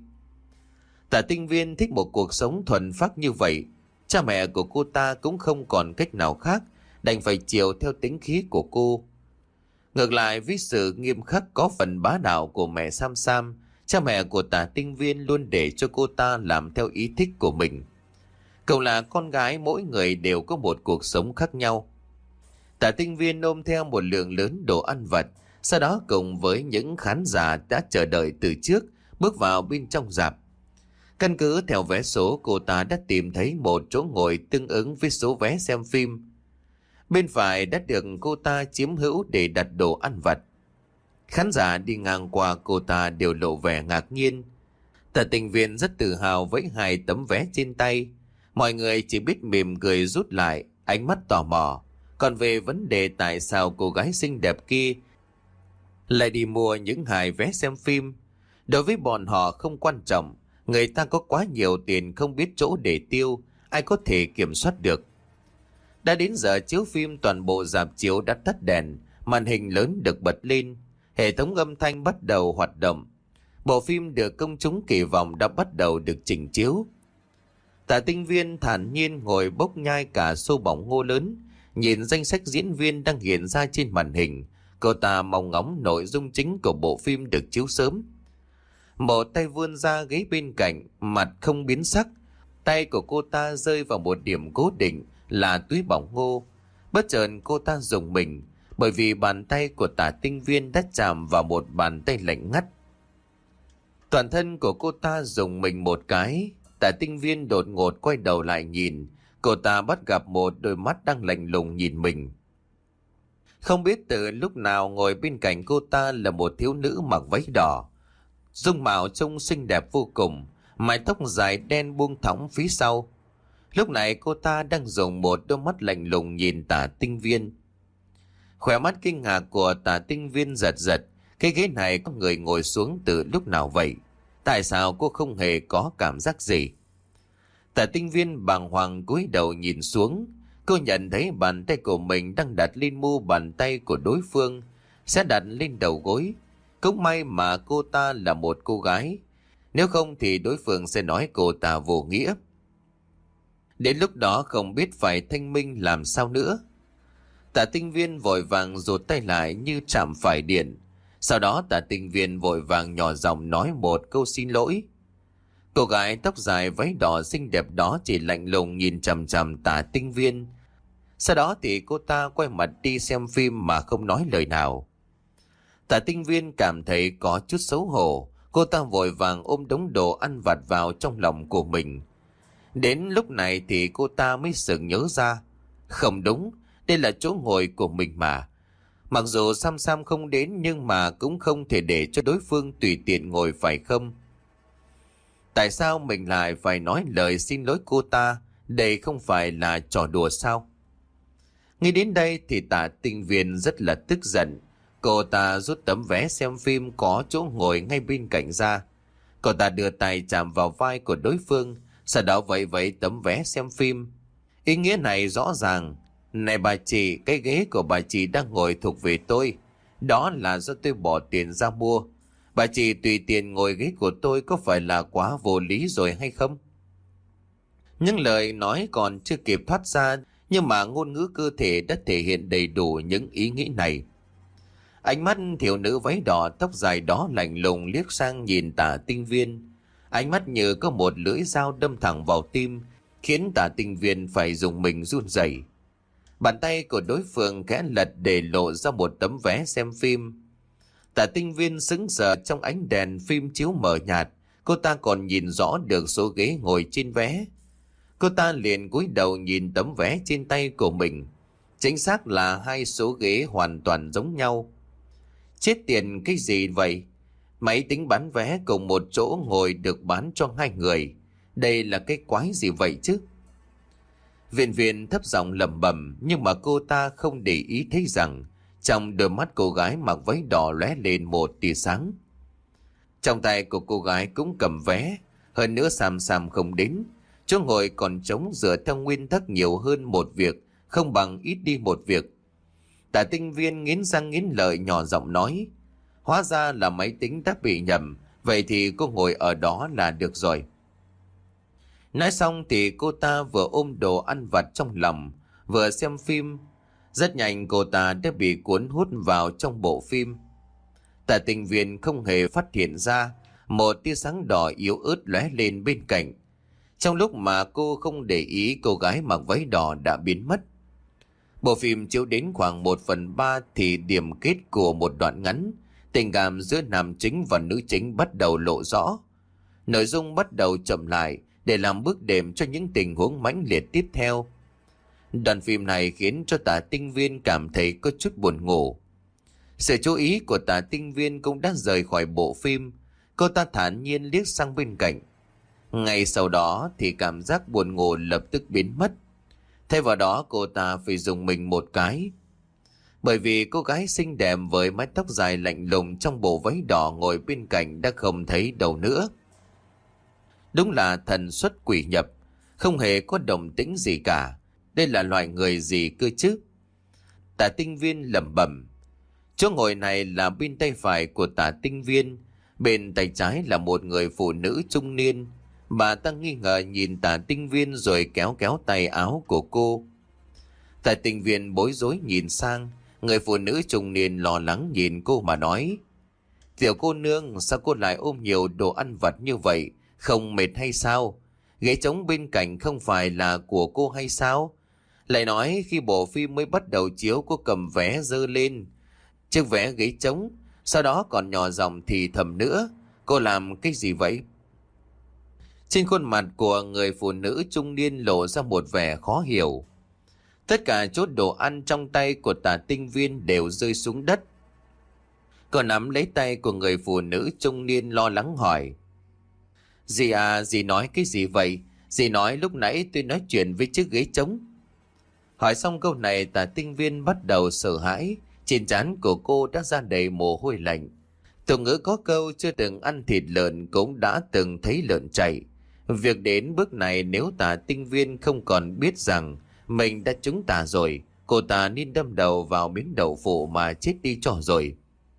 Tả Tinh Viên thích một cuộc sống thuần phác như vậy. Cha mẹ của cô ta cũng không còn cách nào khác, đành phải chiều theo tính khí của cô. Ngược lại với sự nghiêm khắc có phần bá đạo của mẹ Sam Sam, cha mẹ của Tả Tinh Viên luôn để cho cô ta làm theo ý thích của mình. Cậu là con gái, mỗi người đều có một cuộc sống khác nhau. Tả Tinh Viên ôm theo một lượng lớn đồ ăn vặt, sau đó cùng với những khán giả đã chờ đợi từ trước bước vào bên trong rạp. Căn cứ theo vé số, cô ta đã tìm thấy một chỗ ngồi tương ứng với số vé xem phim. Bên phải đã được cô ta chiếm hữu để đặt đồ ăn vặt. Khán giả đi ngang qua cô ta đều lộ vẻ ngạc nhiên. Tả Tinh Viên rất tự hào với hai tấm vé trên tay. Mọi người chỉ biết mỉm cười rút lại, ánh mắt tò mò. Còn về vấn đề tại sao cô gái xinh đẹp kia lại đi mua những hai vé xem phim, đối với bọn họ không quan trọng. Người ta có quá nhiều tiền không biết chỗ để tiêu, ai có thể kiểm soát được. Đã đến giờ chiếu phim, toàn bộ rạp chiếu đã tắt đèn, màn hình lớn được bật lên, hệ thống âm thanh bắt đầu hoạt động. Bộ phim được công chúng kỳ vọng đã bắt đầu được chỉnh chiếu. Tả Tinh Viên thản nhiên ngồi bốc nhai cả xô bỏng ngô lớn, nhìn danh sách diễn viên đang hiện ra trên màn hình. Cô ta mong ngóng nội dung chính của bộ phim được chiếu sớm. Một tay vươn ra ghế bên cạnh, mặt không biến sắc. Tay của cô ta rơi vào một điểm cố định là túi bỏng ngô. Bất chợt cô ta rùng mình, bởi vì bàn tay của Tả Tinh Viên đã chạm vào một bàn tay lạnh ngắt. Toàn thân của cô ta rùng mình một cái. Tả Tinh Viên đột ngột quay đầu lại nhìn. Cô ta bắt gặp một đôi mắt đang lạnh lùng nhìn mình. Không biết từ lúc nào ngồi bên cạnh cô ta là một thiếu nữ mặc váy đỏ. Dung mạo trông xinh đẹp vô cùng, mái tóc dài đen buông thõng phía sau. Lúc này cô ta đang dùng một đôi mắt lạnh lùng nhìn Tả Tinh Viên. Khỏe mắt kinh ngạc của Tả Tinh Viên giật giật. Cái ghế này có người ngồi xuống từ lúc nào vậy? Tại sao cô không hề có cảm giác gì? Tả Tinh Viên bàng hoàng cúi đầu nhìn xuống. Cô nhận thấy bàn tay của mình đang đặt lên mu bàn tay của đối phương, sẽ đặt lên đầu gối. Cũng may mà cô ta là một cô gái, nếu không thì đối phương sẽ nói cô ta vô nghĩa. Đến lúc đó không biết phải thanh minh làm sao nữa. Tả Tinh Viên vội vàng rụt tay lại như chạm phải điện. Sau đó Tả Tinh Viên vội vàng nhỏ giọng nói một câu xin lỗi. Cô gái tóc dài váy đỏ xinh đẹp đó chỉ lạnh lùng nhìn chằm chằm Tả Tinh Viên. Sau đó thì cô ta quay mặt đi xem phim mà không nói lời nào. Tả Tinh Viên cảm thấy có chút xấu hổ. Cô ta vội vàng ôm đống đồ ăn vặt vào trong lòng của mình. Đến lúc này thì cô ta mới sực nhớ ra. Không đúng, đây là chỗ ngồi của mình mà. Mặc dù Sam Sam không đến nhưng mà cũng không thể để cho đối phương tùy tiện ngồi phải không? Tại sao mình lại phải nói lời xin lỗi cô ta? Đây không phải là trò đùa sao? Nghĩ đến đây thì Tạ Tinh Viên rất là tức giận. Cô ta rút tấm vé xem phim có chỗ ngồi ngay bên cạnh ra. Cô ta đưa tay chạm vào vai của đối phương, sau đó vẫy vẫy tấm vé xem phim. Ý nghĩa này rõ ràng. Này bà chị, cái ghế của bà chị đang ngồi thuộc về tôi. Đó là do tôi bỏ tiền ra mua. Bà chị tùy tiền ngồi ghế của tôi có phải là quá vô lý rồi hay không? Những lời nói còn chưa kịp thoát ra, nhưng mà ngôn ngữ cơ thể đã thể hiện đầy đủ những ý nghĩ này. Ánh mắt thiếu nữ váy đỏ tóc dài đó lạnh lùng liếc sang nhìn Tạ Tinh Viên. Ánh mắt như có một lưỡi dao đâm thẳng vào tim, khiến Tạ Tinh Viên phải dùng mình run rẩy. Bàn tay của đối phương khẽ lật để lộ ra một tấm vé xem phim. Tạ Tinh Viên sững sờ trong ánh đèn phim chiếu mờ nhạt, cô ta còn nhìn rõ được số ghế ngồi trên vé. Cô ta liền cúi đầu nhìn tấm vé trên tay của mình. Chính xác là hai số ghế hoàn toàn giống nhau. Chết tiền cái gì vậy? Máy tính bán vé cùng một chỗ ngồi được bán cho hai người. Đây là cái quái gì vậy chứ? Viện Viện thấp giọng lẩm bẩm, nhưng mà cô ta không để ý thấy rằng trong đôi mắt cô gái mặc váy đỏ lóe lên một tia sáng. Trong tay của cô gái cũng cầm vé, hơn nữa Sam Sam không đến. Chỗ ngồi còn trống, dựa theo nguyên tắc nhiều hơn một việc không bằng ít đi một việc. Tạ Tinh Viên nghiến răng nghiến lợi nhỏ giọng nói, hóa ra là máy tính đã bị nhầm, vậy thì cô ngồi ở đó là được rồi. Nói xong thì cô ta vừa ôm đồ ăn vặt trong lòng, vừa xem phim. Rất nhanh cô ta đã bị cuốn hút vào trong bộ phim. Tạ Tinh Viên không hề phát hiện ra một tia sáng đỏ yếu ớt lóe lên bên cạnh. Trong lúc mà cô không để ý, cô gái mặc váy đỏ đã biến mất. Bộ phim chiếu đến khoảng một phần ba thì điểm kết của một đoạn ngắn, tình cảm giữa nam chính và nữ chính bắt đầu lộ rõ. Nội dung bắt đầu chậm lại để làm bước đệm cho những tình huống mãnh liệt tiếp theo. Đoạn phim này khiến cho Tạ Tinh Viên cảm thấy có chút buồn ngủ. Sự chú ý của Tạ Tinh Viên cũng đã rời khỏi bộ phim. Cô ta thản nhiên liếc sang bên cạnh. Ngay sau đó thì cảm giác buồn ngủ lập tức biến mất. Thay vào đó cô ta phải dùng mình một cái. Bởi vì cô gái xinh đẹp với mái tóc dài lạnh lùng trong bộ váy đỏ ngồi bên cạnh đã không thấy đâu nữa. Đúng là thần xuất quỷ nhập, không hề có động tĩnh gì cả. Đây là loại người gì cơ chứ? Tạ Tinh Viên lẩm bẩm. Chỗ ngồi này là bên tay phải của Tạ Tinh Viên, bên tay trái là một người phụ nữ trung niên. Bà ta nghi ngờ nhìn Tạ Tinh Viên rồi kéo kéo tay áo của cô. Tạ Tinh Viên bối rối nhìn sang, người phụ nữ trung niên lo lắng nhìn cô mà nói, tiểu cô nương, sao cô lại ôm nhiều đồ ăn vặt như vậy, không mệt hay sao? Ghế trống bên cạnh không phải là của cô hay sao? Lại nói khi bộ phim mới bắt đầu chiếu cô cầm vé dơ lên chiếc vé ghế trống, sau đó còn nhỏ giọng thì thầm nữa, cô làm cái gì vậy? Trên khuôn mặt của người phụ nữ trung niên lộ ra một vẻ khó hiểu. Tất cả chốt đồ ăn trong tay của Tạ Tinh Viên đều rơi xuống đất. Cô nắm lấy tay của người phụ nữ trung niên lo lắng hỏi, dì à, dì nói cái gì vậy? Dì nói lúc nãy tôi nói chuyện với chiếc ghế trống. Hỏi xong câu này, Tạ Tinh Viên bắt đầu sợ hãi, trên trán của cô đã ra đầy mồ hôi lạnh. Tục ngữ có câu chưa từng ăn thịt lợn cũng đã từng thấy lợn chạy. Việc đến bước này, nếu Tạ Tinh Viên không còn biết rằng mình đã trúng tà rồi, cô ta nên đâm đầu vào miếng đậu phụ mà chết đi cho rồi.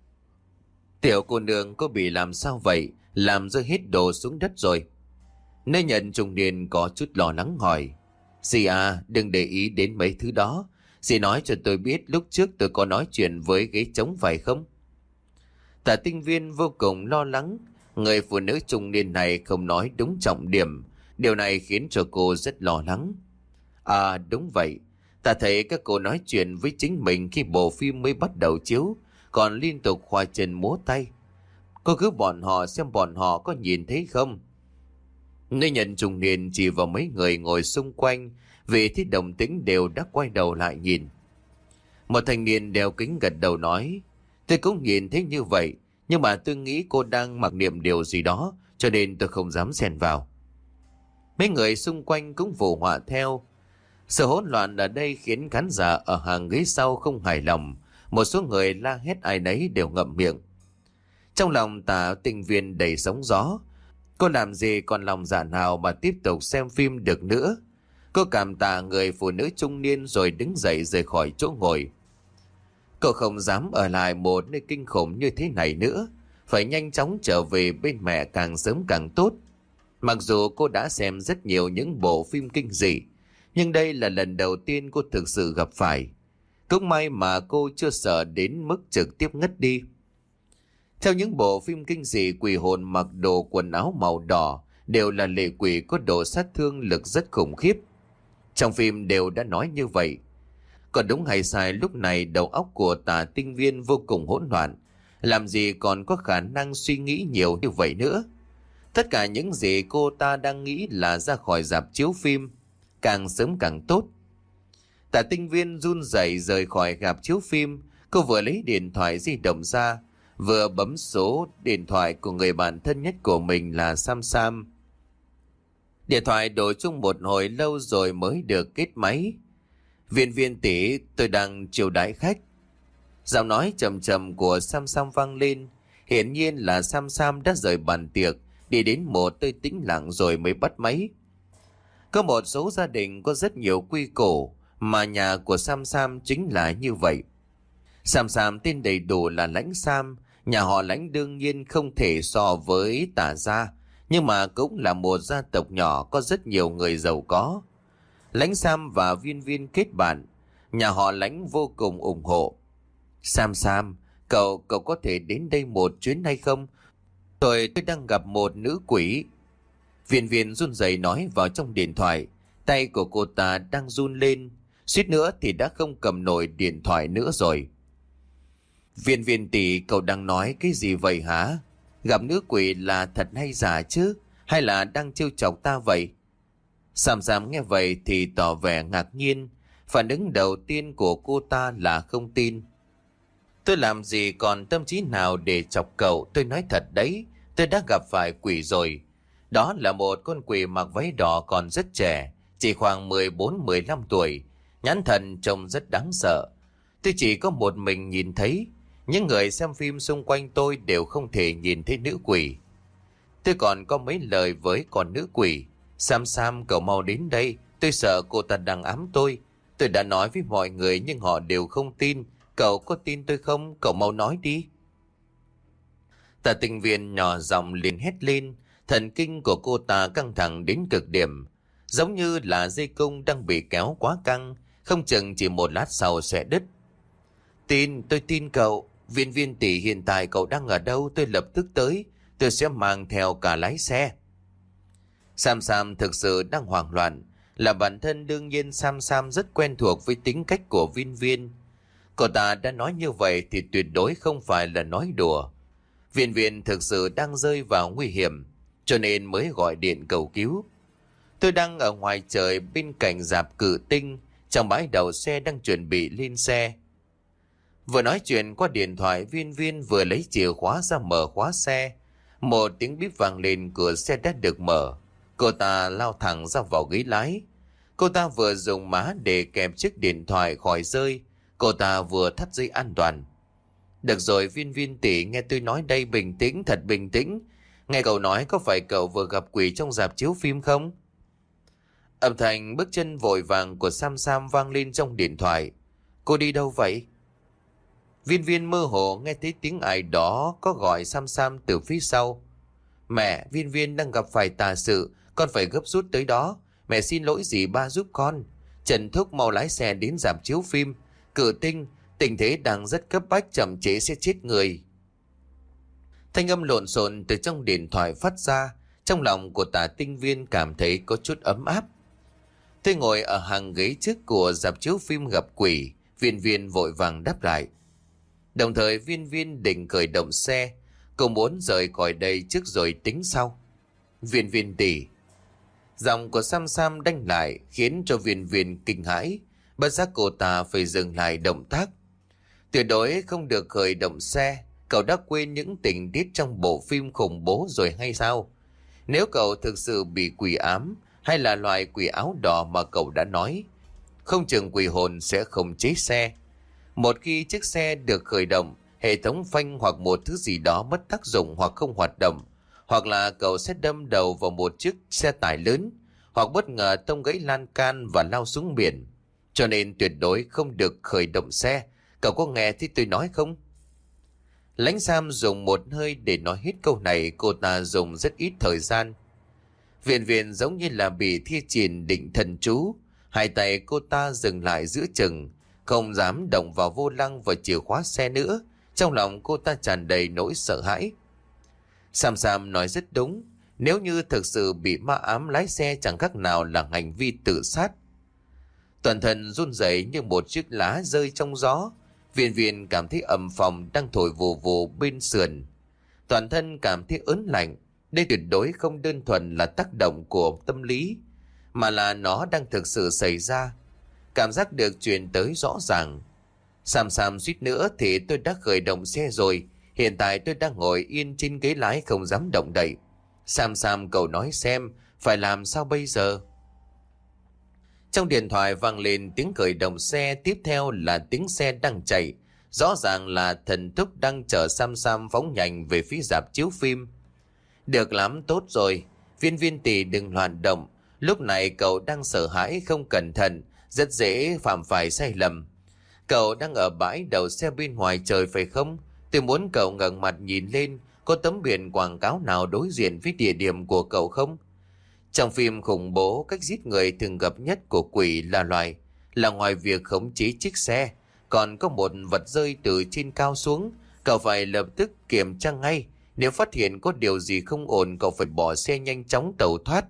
Tiểu cô nương, cô bị làm sao vậy? Làm rơi hết đồ xuống đất rồi. Nơi nhận trung niên có chút lo lắng hỏi, dì à, đừng để ý đến mấy thứ đó. Dì nói cho tôi biết lúc trước tôi có nói chuyện với ghế trống phải không? Tạ Tinh Viên vô cùng lo lắng. Người phụ nữ trung niên này không nói đúng trọng điểm. Điều này khiến cho cô rất lo lắng. À đúng vậy, ta thấy các cô nói chuyện với chính mình khi bộ phim mới bắt đầu chiếu, còn liên tục khoa chân múa tay. Cô cứ bọn họ xem bọn họ có nhìn thấy không. Nữ nhân trung niên chỉ vào mấy người ngồi xung quanh, vì thấy đồng tĩnh đều đã quay đầu lại nhìn. Một thanh niên đeo kính gật đầu nói, tôi cũng nhìn thấy như vậy, nhưng mà tôi nghĩ cô đang mặc niệm điều gì đó, cho nên tôi không dám xen vào. Mấy người xung quanh cũng phụ họa theo. Sự hỗn loạn ở đây khiến khán giả ở hàng ghế sau không hài lòng. Một số người la hét, ai nấy đều ngậm miệng. Trong lòng Tạ Tinh Viên đầy sóng gió. Cô làm gì còn lòng dạ nào mà tiếp tục xem phim được nữa. Cô cảm tạ người phụ nữ trung niên rồi đứng dậy rời khỏi chỗ ngồi. Cô không dám ở lại một nơi kinh khủng như thế này nữa. Phải nhanh chóng trở về bên mẹ càng sớm càng tốt. Mặc dù cô đã xem rất nhiều những bộ phim kinh dị, nhưng đây là lần đầu tiên cô thực sự gặp phải. Cũng may mà cô chưa sợ đến mức trực tiếp ngất đi. Theo những bộ phim kinh dị, quỷ hồn mặc đồ quần áo màu đỏ đều là lệ quỷ có độ sát thương lực rất khủng khiếp. Trong phim đều đã nói như vậy. Còn đúng hay sai, lúc này đầu óc của Tạ Tinh Viên vô cùng hỗn loạn. Làm gì còn có khả năng suy nghĩ nhiều như vậy nữa. Tất cả những gì cô ta đang nghĩ là ra khỏi rạp chiếu phim, càng sớm càng tốt. Tạ Tinh Viên run rẩy rời khỏi rạp chiếu phim. Cô vừa lấy điện thoại di động ra, vừa bấm số điện thoại của người bạn thân nhất của mình là Sam Sam. Điện thoại đổ chung một hồi lâu rồi mới được kết máy. Viên Viên tỷ, tôi đang chiêu đãi khách. Giọng nói trầm trầm của Sam Sam vang lên. Hiển nhiên là Sam Sam đã rời bàn tiệc, đi đến một nơi tĩnh lặng rồi mới bắt máy. Có một số gia đình có rất nhiều quy củ, mà nhà của Sam Sam chính là như vậy. Sam Sam tên đầy đủ là Lãnh Sam. Nhà họ Lãnh đương nhiên không thể so với Tả gia, nhưng mà cũng là một gia tộc nhỏ có rất nhiều người giàu có. Lãnh Sam và Viên Viên kết bạn, nhà họ Lãnh vô cùng ủng hộ. Sam Sam, cậu cậu có thể đến đây một chuyến hay không? Tôi tôi đang gặp một nữ quỷ. Viên Viên run rẩy nói vào trong điện thoại. Tay của cô ta đang run lên, suýt nữa thì đã không cầm nổi điện thoại nữa rồi. Viên Viên tỷ, cậu đang nói cái gì vậy hả? Gặp nữ quỷ là thật hay giả chứ? Hay là đang trêu chọc ta vậy? Sam Sam nghe vậy thì tỏ vẻ ngạc nhiên. Phản ứng đầu tiên của cô ta là không tin. Tôi làm gì còn tâm trí nào để chọc cậu, tôi nói thật đấy, tôi đã gặp phải quỷ rồi. Đó là một con quỷ mặc váy đỏ còn rất trẻ, chỉ khoảng mười bốn mười lăm tuổi, nhãn thần trông rất đáng sợ. Tôi chỉ có một mình nhìn thấy, những người xem phim xung quanh tôi đều không thể nhìn thấy nữ quỷ. Tôi còn có mấy lời với con nữ quỷ. Sam Sam, cậu mau đến đây, tôi sợ cô ta đang ám tôi. Tôi đã nói với mọi người nhưng họ đều không tin. Cậu có tin tôi không? Cậu mau nói đi. Tạ Tinh Viên nhỏ giọng liền hét lên. Thần kinh của cô ta căng thẳng đến cực điểm, giống như là dây cung đang bị kéo quá căng, không chừng chỉ một lát sau sẽ đứt. Tin, tôi tin cậu. Viên Viên tỷ, hiện tại cậu đang ở đâu? Tôi lập tức tới. Tôi sẽ mang theo cả lái xe. Sam Sam thực sự đang hoảng loạn. Là bản thân đương nhiên Sam Sam rất quen thuộc với tính cách của Viên Viên. Cô ta đã nói như vậy thì tuyệt đối không phải là nói đùa. Viên Viên thực sự đang rơi vào nguy hiểm, cho nên mới gọi điện cầu cứu. Tôi đang ở ngoài trời bên cạnh rạp Cự Tinh, trong bãi đậu xe đang chuẩn bị lên xe. Vừa nói chuyện qua điện thoại, Viên Viên vừa lấy chìa khóa ra mở khóa xe. Một tiếng bíp vang lên, cửa xe đã được mở. Cô ta lao thẳng ra vào ghế lái. Cô ta vừa dùng má để kẹp chiếc điện thoại khỏi rơi. Cô ta vừa thắt dây an toàn. Được rồi Viên Viên tỷ, nghe tôi nói đây, bình tĩnh, thật bình tĩnh. Nghe cậu nói có phải cậu vừa gặp quỷ trong rạp chiếu phim không? Âm thanh bước chân vội vàng của Sam Sam vang lên trong điện thoại. Cô đi đâu vậy? Viên Viên mơ hồ nghe thấy tiếng ai đó có gọi Sam Sam từ phía sau. Mẹ, Viên Viên đang gặp phải tà sự, con phải gấp rút tới đó. Mẹ xin lỗi dì ba giúp con. Trần Thúc mau lái xe đến rạp chiếu phim Cự Tinh, tình thế đang rất cấp bách, chậm trễ sẽ chết người. Thanh âm lộn xộn từ trong điện thoại phát ra. Trong lòng của Tạ Tinh Viên cảm thấy có chút ấm áp. Tôi ngồi ở hàng ghế trước của rạp chiếu phim gặp quỷ. Viên Viên vội vàng đáp lại. Đồng thời Viên Viên định khởi động xe. Cô muốn rời khỏi đây trước rồi tính sau. Viên Viên tỷ. Giọng của Sam Sam đanh lại khiến cho Viên Viên kinh hãi. Bất giác cô ta phải dừng lại động tác. Tuyệt đối không được khởi động xe. Cậu đã quên những tình tiết trong bộ phim khủng bố rồi hay sao? Nếu cậu thực sự bị quỷ ám hay là loại quỷ áo đỏ mà cậu đã nói, không chừng quỷ hồn sẽ không chế xe. Một khi chiếc xe được khởi động, hệ thống phanh hoặc một thứ gì đó mất tác dụng hoặc không hoạt động, hoặc là cậu sẽ đâm đầu vào một chiếc xe tải lớn, hoặc bất ngờ tông gãy lan can và lao xuống biển. Cho nên tuyệt đối không được khởi động xe. Cậu có nghe thấy tôi nói không? Lãnh Sam dùng một hơi để nói hết câu này. Cô ta dùng rất ít thời gian. Viên Viên giống như là bị thi triển định thần chú. Hai tay cô ta dừng lại giữa chừng, không dám động vào vô lăng và chìa khóa xe nữa. Trong lòng cô ta tràn đầy nỗi sợ hãi. Sam Sam nói rất đúng. Nếu như thực sự bị ma ám lái xe chẳng khác nào là hành vi tự sát. Toàn thân run rẩy như một chiếc lá rơi trong gió. Viên Viên cảm thấy ầm phòng đang thổi vù vù bên sườn. Toàn thân cảm thấy ớn lạnh. Đây tuyệt đối không đơn thuần là tác động của tâm lý, mà là nó đang thực sự xảy ra. Cảm giác được truyền tới rõ ràng. Sam Sam suýt nữa thì tôi đã khởi động xe rồi. Hiện tại tôi đang ngồi yên trên ghế lái không dám động đậy. Sam Sam cậu nói xem phải làm sao bây giờ? Trong điện thoại vang lên tiếng khởi động xe, tiếp theo là tiếng xe đang chạy. Rõ ràng là thần thúc đang chở Sam Sam phóng nhanh về phía rạp chiếu phim. Được lắm, tốt rồi. Viên Viên tỷ đừng loạn động. Lúc này cậu đang sợ hãi, không cẩn thận, rất dễ phạm phải sai lầm. Cậu đang ở bãi đậu xe bên ngoài trời phải không? Tôi muốn cậu ngẩng mặt nhìn lên. Có tấm biển quảng cáo nào đối diện với địa điểm của cậu không? Trong phim khủng bố, cách giết người thường gặp nhất của quỷ là loại là ngoài việc khống chế chiếc xe, còn có một vật rơi từ trên cao xuống. Cậu phải lập tức kiểm tra ngay. Nếu phát hiện có điều gì không ổn, cậu phải bỏ xe nhanh chóng tẩu thoát.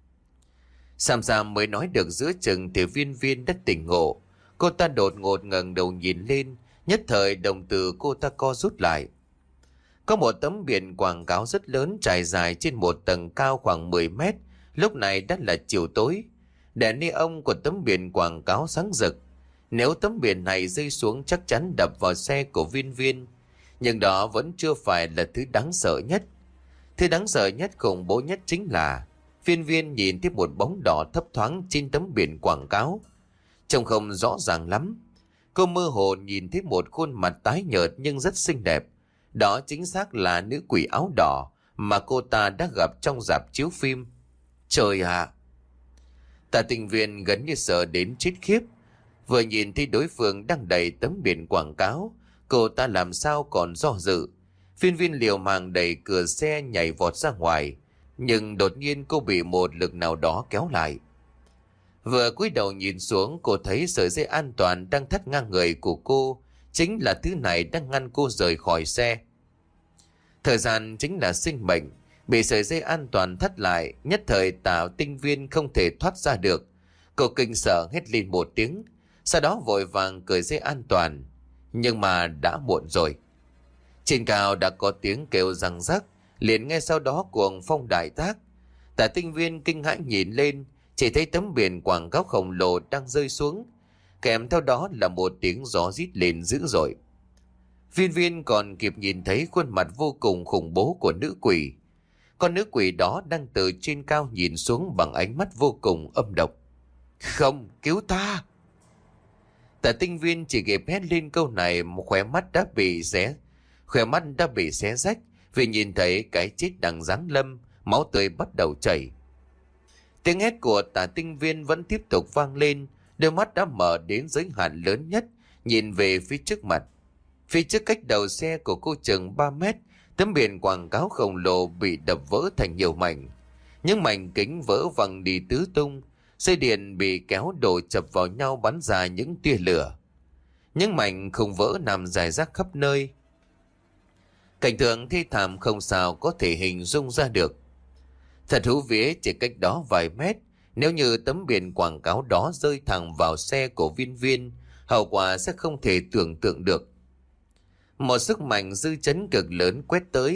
Sam Sam mới nói được giữa chừng thì Viên Viên đã tỉnh ngộ. Cô ta đột ngột ngẩng đầu nhìn lên, nhất thời đồng tử cô ta co rút lại. Có một tấm biển quảng cáo rất lớn trải dài trên một tầng cao khoảng mười mét. Lúc này đã là chiều tối. Đèn neon của tấm biển quảng cáo sáng rực. Nếu tấm biển này rơi xuống chắc chắn đập vào xe của Viên Viên. Nhưng đó vẫn chưa phải là thứ đáng sợ nhất. Thứ đáng sợ nhất, khủng bố nhất chính là Viên Viên nhìn thấy một bóng đỏ thấp thoáng trên tấm biển quảng cáo. Trông không rõ ràng lắm. Cô mơ hồ nhìn thấy một khuôn mặt tái nhợt nhưng rất xinh đẹp. Đó chính xác là nữ quỷ áo đỏ mà cô ta đã gặp trong rạp chiếu phim. Trời ạ! Tả Tình Viên gần như sợ đến chết khiếp. Vừa nhìn thấy đối phương đang đầy tấm biển quảng cáo, cô ta làm sao còn do dự. Viên Viên liều mạng đẩy cửa xe nhảy vọt ra ngoài, nhưng đột nhiên cô bị một lực nào đó kéo lại. Vừa cúi đầu nhìn xuống, cô thấy sợi dây an toàn đang thắt ngang người của cô. Chính là thứ này đang ngăn cô rời khỏi xe. Thời gian chính là sinh mệnh. Bị sợi dây an toàn thắt lại, nhất thời Tả Tinh Viên không thể thoát ra được. Cô kinh sợ hét lên một tiếng, sau đó vội vàng cởi dây an toàn. Nhưng mà đã muộn rồi. Trên cao đã có tiếng kêu răng rắc, liền ngay sau đó cuồng phong đại tác. Tả Tinh Viên kinh hãi nhìn lên, chỉ thấy tấm biển quảng cáo khổng lồ đang rơi xuống, kèm theo đó là một tiếng gió rít lên dữ dội. Viên Viên còn kịp nhìn thấy khuôn mặt vô cùng khủng bố của nữ quỷ. Con nữ quỷ đó đang từ trên cao nhìn xuống bằng ánh mắt vô cùng âm độc. Không, cứu ta! Tả Tinh Viên chỉ kịp hét lên câu này, một khóe mắt đã bị xé, khóe mắt đã bị xé rách vì nhìn thấy cái chết đang giáng lâm, máu tươi bắt đầu chảy. Tiếng hét của Tả Tinh Viên vẫn tiếp tục vang lên, đôi mắt đã mở đến giới hạn lớn nhất, nhìn về phía trước mặt. Phía trước cách đầu xe của cô chừng ba mét, tấm biển quảng cáo khổng lồ bị đập vỡ thành nhiều mảnh. Những mảnh kính vỡ văng đi tứ tung, dây điện bị kéo đổ chập vào nhau bắn ra những tia lửa. Những mảnh không vỡ nằm rải rác khắp nơi. Cảnh tượng thê thảm không sao có thể hình dung ra được. Thật thú vía, chỉ cách đó vài mét, nếu như tấm biển quảng cáo đó rơi thẳng vào xe của Viên Viên, hậu quả sẽ không thể tưởng tượng được. Một sức mạnh dư chấn cực lớn quét tới,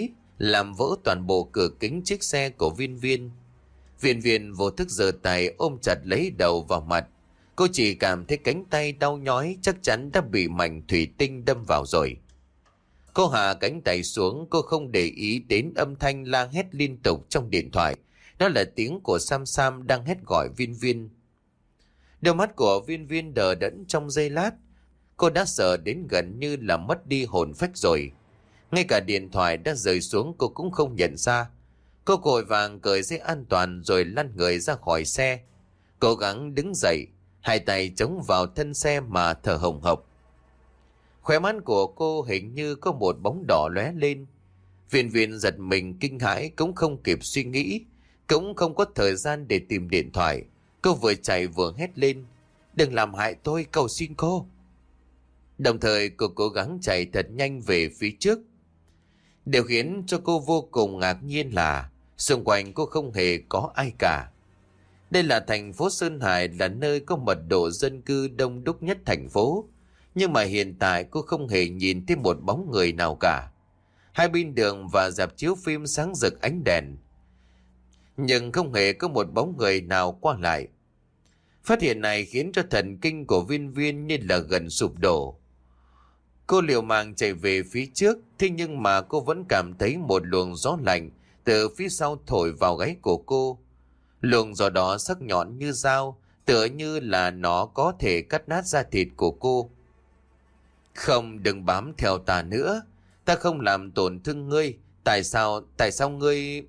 làm vỡ toàn bộ cửa kính chiếc xe của Viên Viên. Viên Viên vô thức giơ tay ôm chặt lấy đầu vào mặt. Cô chỉ cảm thấy cánh tay đau nhói, chắc chắn đã bị mảnh thủy tinh đâm vào rồi. Cô hạ cánh tay xuống, cô không để ý đến âm thanh la hét liên tục trong điện thoại. Đó là tiếng của Sam Sam đang hét gọi Viên Viên. Đôi mắt của Viên Viên đờ đẫn trong giây lát. Cô đã sợ đến gần như là mất đi hồn phách rồi. Ngay cả điện thoại đã rơi xuống cô cũng không nhận ra. Cô vội vàng cởi dây an toàn rồi lăn người ra khỏi xe. Cố gắng đứng dậy, hai tay chống vào thân xe mà thở hồng hộc. Khóe mắt của cô hình như có một bóng đỏ lóe lên. Viên Viên giật mình kinh hãi, cũng không kịp suy nghĩ, cũng không có thời gian để tìm điện thoại. Cô vừa chạy vừa hét lên: "Đừng làm hại tôi, cầu xin cô." Đồng thời cô cố gắng chạy thật nhanh về phía trước. Điều khiến cho cô vô cùng ngạc nhiên là xung quanh cô không hề có ai cả. Đây là thành phố Sơn Hải, là nơi có mật độ dân cư đông đúc nhất thành phố. Nhưng mà hiện tại cô không hề nhìn thấy một bóng người nào cả. Hai bên đường và rạp chiếu phim sáng rực ánh đèn, nhưng không hề có một bóng người nào qua lại. Phát hiện này khiến cho thần kinh của Viên Viên như là gần sụp đổ. Cô liều mạng chạy về phía trước, thế nhưng mà cô vẫn cảm thấy một luồng gió lạnh từ phía sau thổi vào gáy của cô. Luồng gió đó sắc nhọn như dao, tựa như là nó có thể cắt nát da thịt của cô. "Không, đừng bám theo ta nữa. Ta không làm tổn thương ngươi. Tại sao, tại sao ngươi..."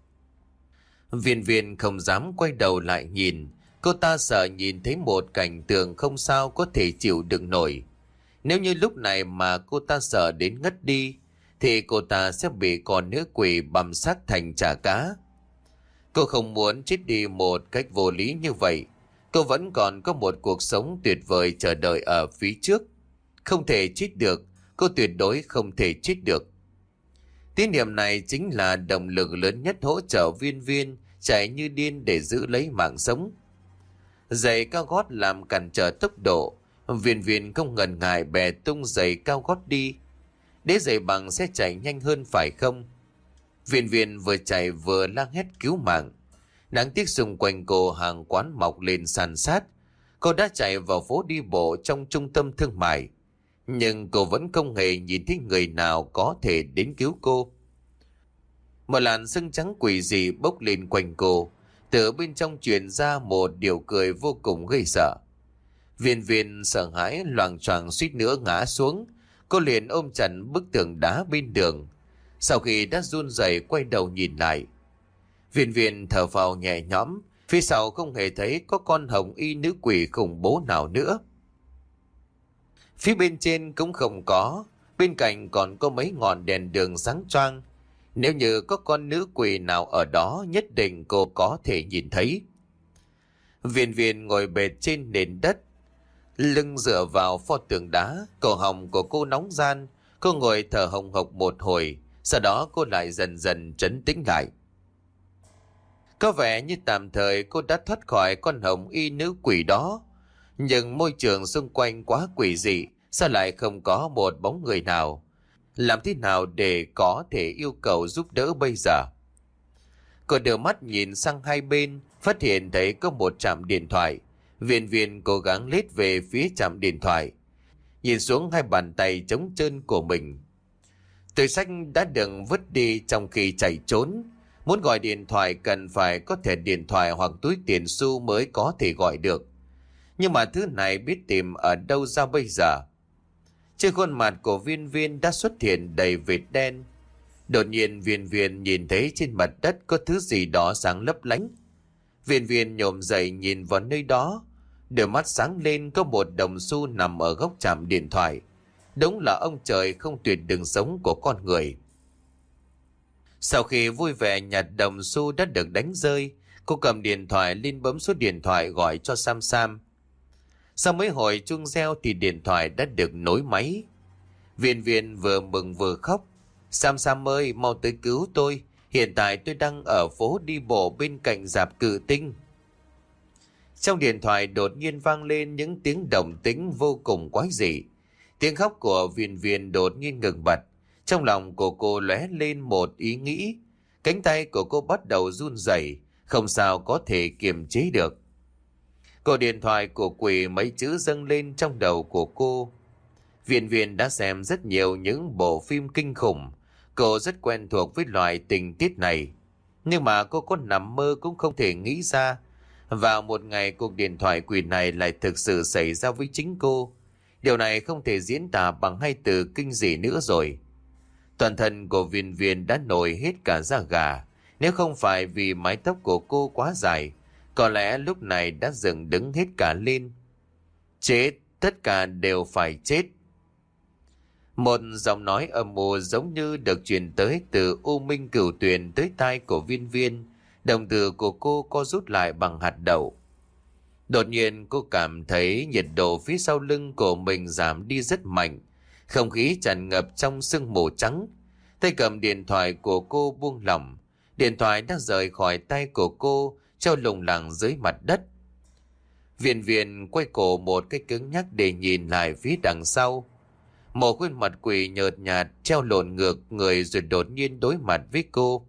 Viên Viên không dám quay đầu lại nhìn. Cô ta sợ nhìn thấy một cảnh tượng không sao có thể chịu đựng nổi. Nếu như lúc này mà cô ta sợ đến ngất đi, thì cô ta sẽ bị con nữ quỷ băm xác thành chả cá. Cô không muốn chết đi một cách vô lý như vậy. Cô vẫn còn có một cuộc sống tuyệt vời chờ đợi ở phía trước. Không thể chết được, cô tuyệt đối không thể chết được. Tín niệm này chính là động lực lớn nhất hỗ trợ Viên Viên chạy như điên để giữ lấy mạng sống. Giày cao gót làm cản trở tốc độ. Viên Viên không ngần ngại bè tung giày cao gót đi. Đế giày bằng sẽ chạy nhanh hơn phải không? Viên Viên vừa chạy vừa la hét cứu mạng. Đáng tiếc xung quanh cô hàng quán mọc lên san sát. Cô đã chạy vào phố đi bộ trong trung tâm thương mại, nhưng cô vẫn không hề nhìn thấy người nào có thể đến cứu cô. Một làn sương trắng quỷ dị bốc lên quanh cô, từ bên trong truyền ra một điều cười vô cùng gây sợ. Viên Viên sợ hãi loạng choạng suýt nữa ngã xuống. Cô liền ôm chặt bức tường đá bên đường. Sau khi đã run rẩy quay đầu nhìn lại, Viên Viên thở phào nhẹ nhõm. Phía sau không hề thấy có con hồng y nữ quỷ khủng bố nào nữa. Phía bên trên cũng không có. Bên cạnh còn có mấy ngọn đèn đường sáng choang. Nếu như có con nữ quỷ nào ở đó, nhất định cô có thể nhìn thấy. Viên Viên ngồi bệt trên nền đất, lưng dựa vào pho tường đá. Cổ họng của cô nóng ran. Cô ngồi thở hồng hộc một hồi, sau đó cô lại dần dần trấn tĩnh lại. Có vẻ như tạm thời cô đã thoát khỏi con hồng y nữ quỷ đó. Nhưng môi trường xung quanh quá quỷ dị, sao lại không có một bóng người nào? Làm thế nào để có thể yêu cầu giúp đỡ bây giờ? Cô đưa mắt nhìn sang hai bên, phát hiện thấy có một trạm điện thoại. Viên Viên cố gắng lết về phía trạm điện thoại, nhìn xuống hai bàn tay trống trơn của mình. Túi xách đã được vứt đi trong khi chạy trốn. Muốn gọi điện thoại cần phải có thẻ điện thoại hoặc túi tiền xu mới có thể gọi được. Nhưng mà thứ này biết tìm ở đâu ra bây giờ? Trên khuôn mặt của Viên Viên đã xuất hiện đầy vệt đen. Đột nhiên Viên Viên nhìn thấy trên mặt đất có thứ gì đó sáng lấp lánh. Viên Viên nhổm dậy nhìn vào nơi đó. Đôi mắt sáng lên, có một đồng xu nằm ở góc trạm điện thoại. Đúng là ông trời không tuyệt đường sống của con người. Sau khi vui vẻ nhặt đồng xu đã được đánh rơi, cô cầm điện thoại lên bấm số điện thoại gọi cho Sam Sam. Sau mấy hồi chuông reo thì điện thoại đã được nối máy. Viên Viên vừa mừng vừa khóc. Sam Sam ơi, mau tới cứu tôi. Hiện tại tôi đang ở phố đi bộ bên cạnh rạp Cự Tinh. Trong điện thoại đột nhiên vang lên những tiếng động tĩnh vô cùng quái dị. Tiếng khóc của Viên Viên đột nhiên ngừng bặt. Trong lòng của cô lóe lên một ý nghĩ. Cánh tay của cô bắt đầu run rẩy, không sao có thể kiềm chế được. Cô điện thoại của quỷ mấy chữ dâng lên trong đầu của cô. Viên Viên đã xem rất nhiều những bộ phim kinh khủng. Cô rất quen thuộc với loại tình tiết này. Nhưng mà cô có nằm mơ cũng không thể nghĩ ra. Vào một ngày cuộc điện thoại quỷ này lại thực sự xảy ra với chính cô. Điều này không thể diễn tả bằng hai từ kinh dị nữa rồi. Toàn thân của Viên Viên đã nổi hết cả da gà. Nếu không phải vì mái tóc của cô quá dài, có lẽ lúc này đã dựng đứng hết cả lên. Chết, tất cả đều phải chết. Một giọng nói âm u giống như được truyền tới từ U Minh Cửu Tuyền tới tai của Viên Viên. Đồng tử của cô co rút lại bằng hạt đậu. Đột nhiên cô cảm thấy nhiệt độ phía sau lưng của mình giảm đi rất mạnh. Không khí tràn ngập trong sương mù trắng. Tay cầm điện thoại của cô buông lỏng. Điện thoại đã rời khỏi tay của cô, treo lủng lẳng dưới mặt đất. Viên Viên quay cổ một cái cứng nhắc để nhìn lại phía đằng sau. Một khuôn mặt quỷ nhợt nhạt treo lộn ngược người rồi đột nhiên đối mặt với cô.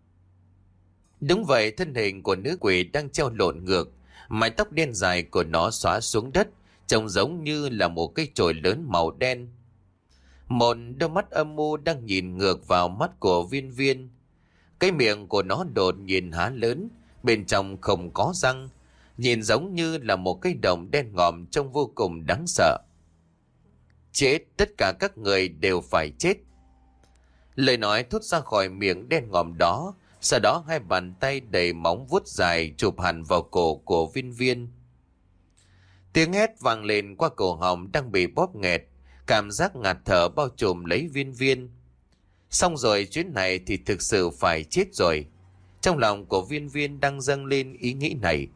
Đúng vậy, thân hình của nữ quỷ đang treo lộn ngược, mái tóc đen dài của nó xõa xuống đất, trông giống như là một cái chổi lớn màu đen. Một đôi mắt âm u đang nhìn ngược vào mắt của Viên Viên. Cái miệng của nó đột nhiên há lớn, bên trong không có răng, nhìn giống như là một cái động đen ngòm trông vô cùng đáng sợ. Chết, tất cả các người đều phải chết. Lời nói thốt ra khỏi miệng đen ngòm đó, sau đó hai bàn tay đầy móng vuốt dài chụp hẳn vào cổ của Viên Viên. Tiếng hét vang lên qua cổ họng đang bị bóp nghẹt, cảm giác ngạt thở bao trùm lấy Viên Viên. Xong rồi, chuyến này thì thực sự phải chết rồi. Trong lòng của Viên Viên đang dâng lên ý nghĩ này.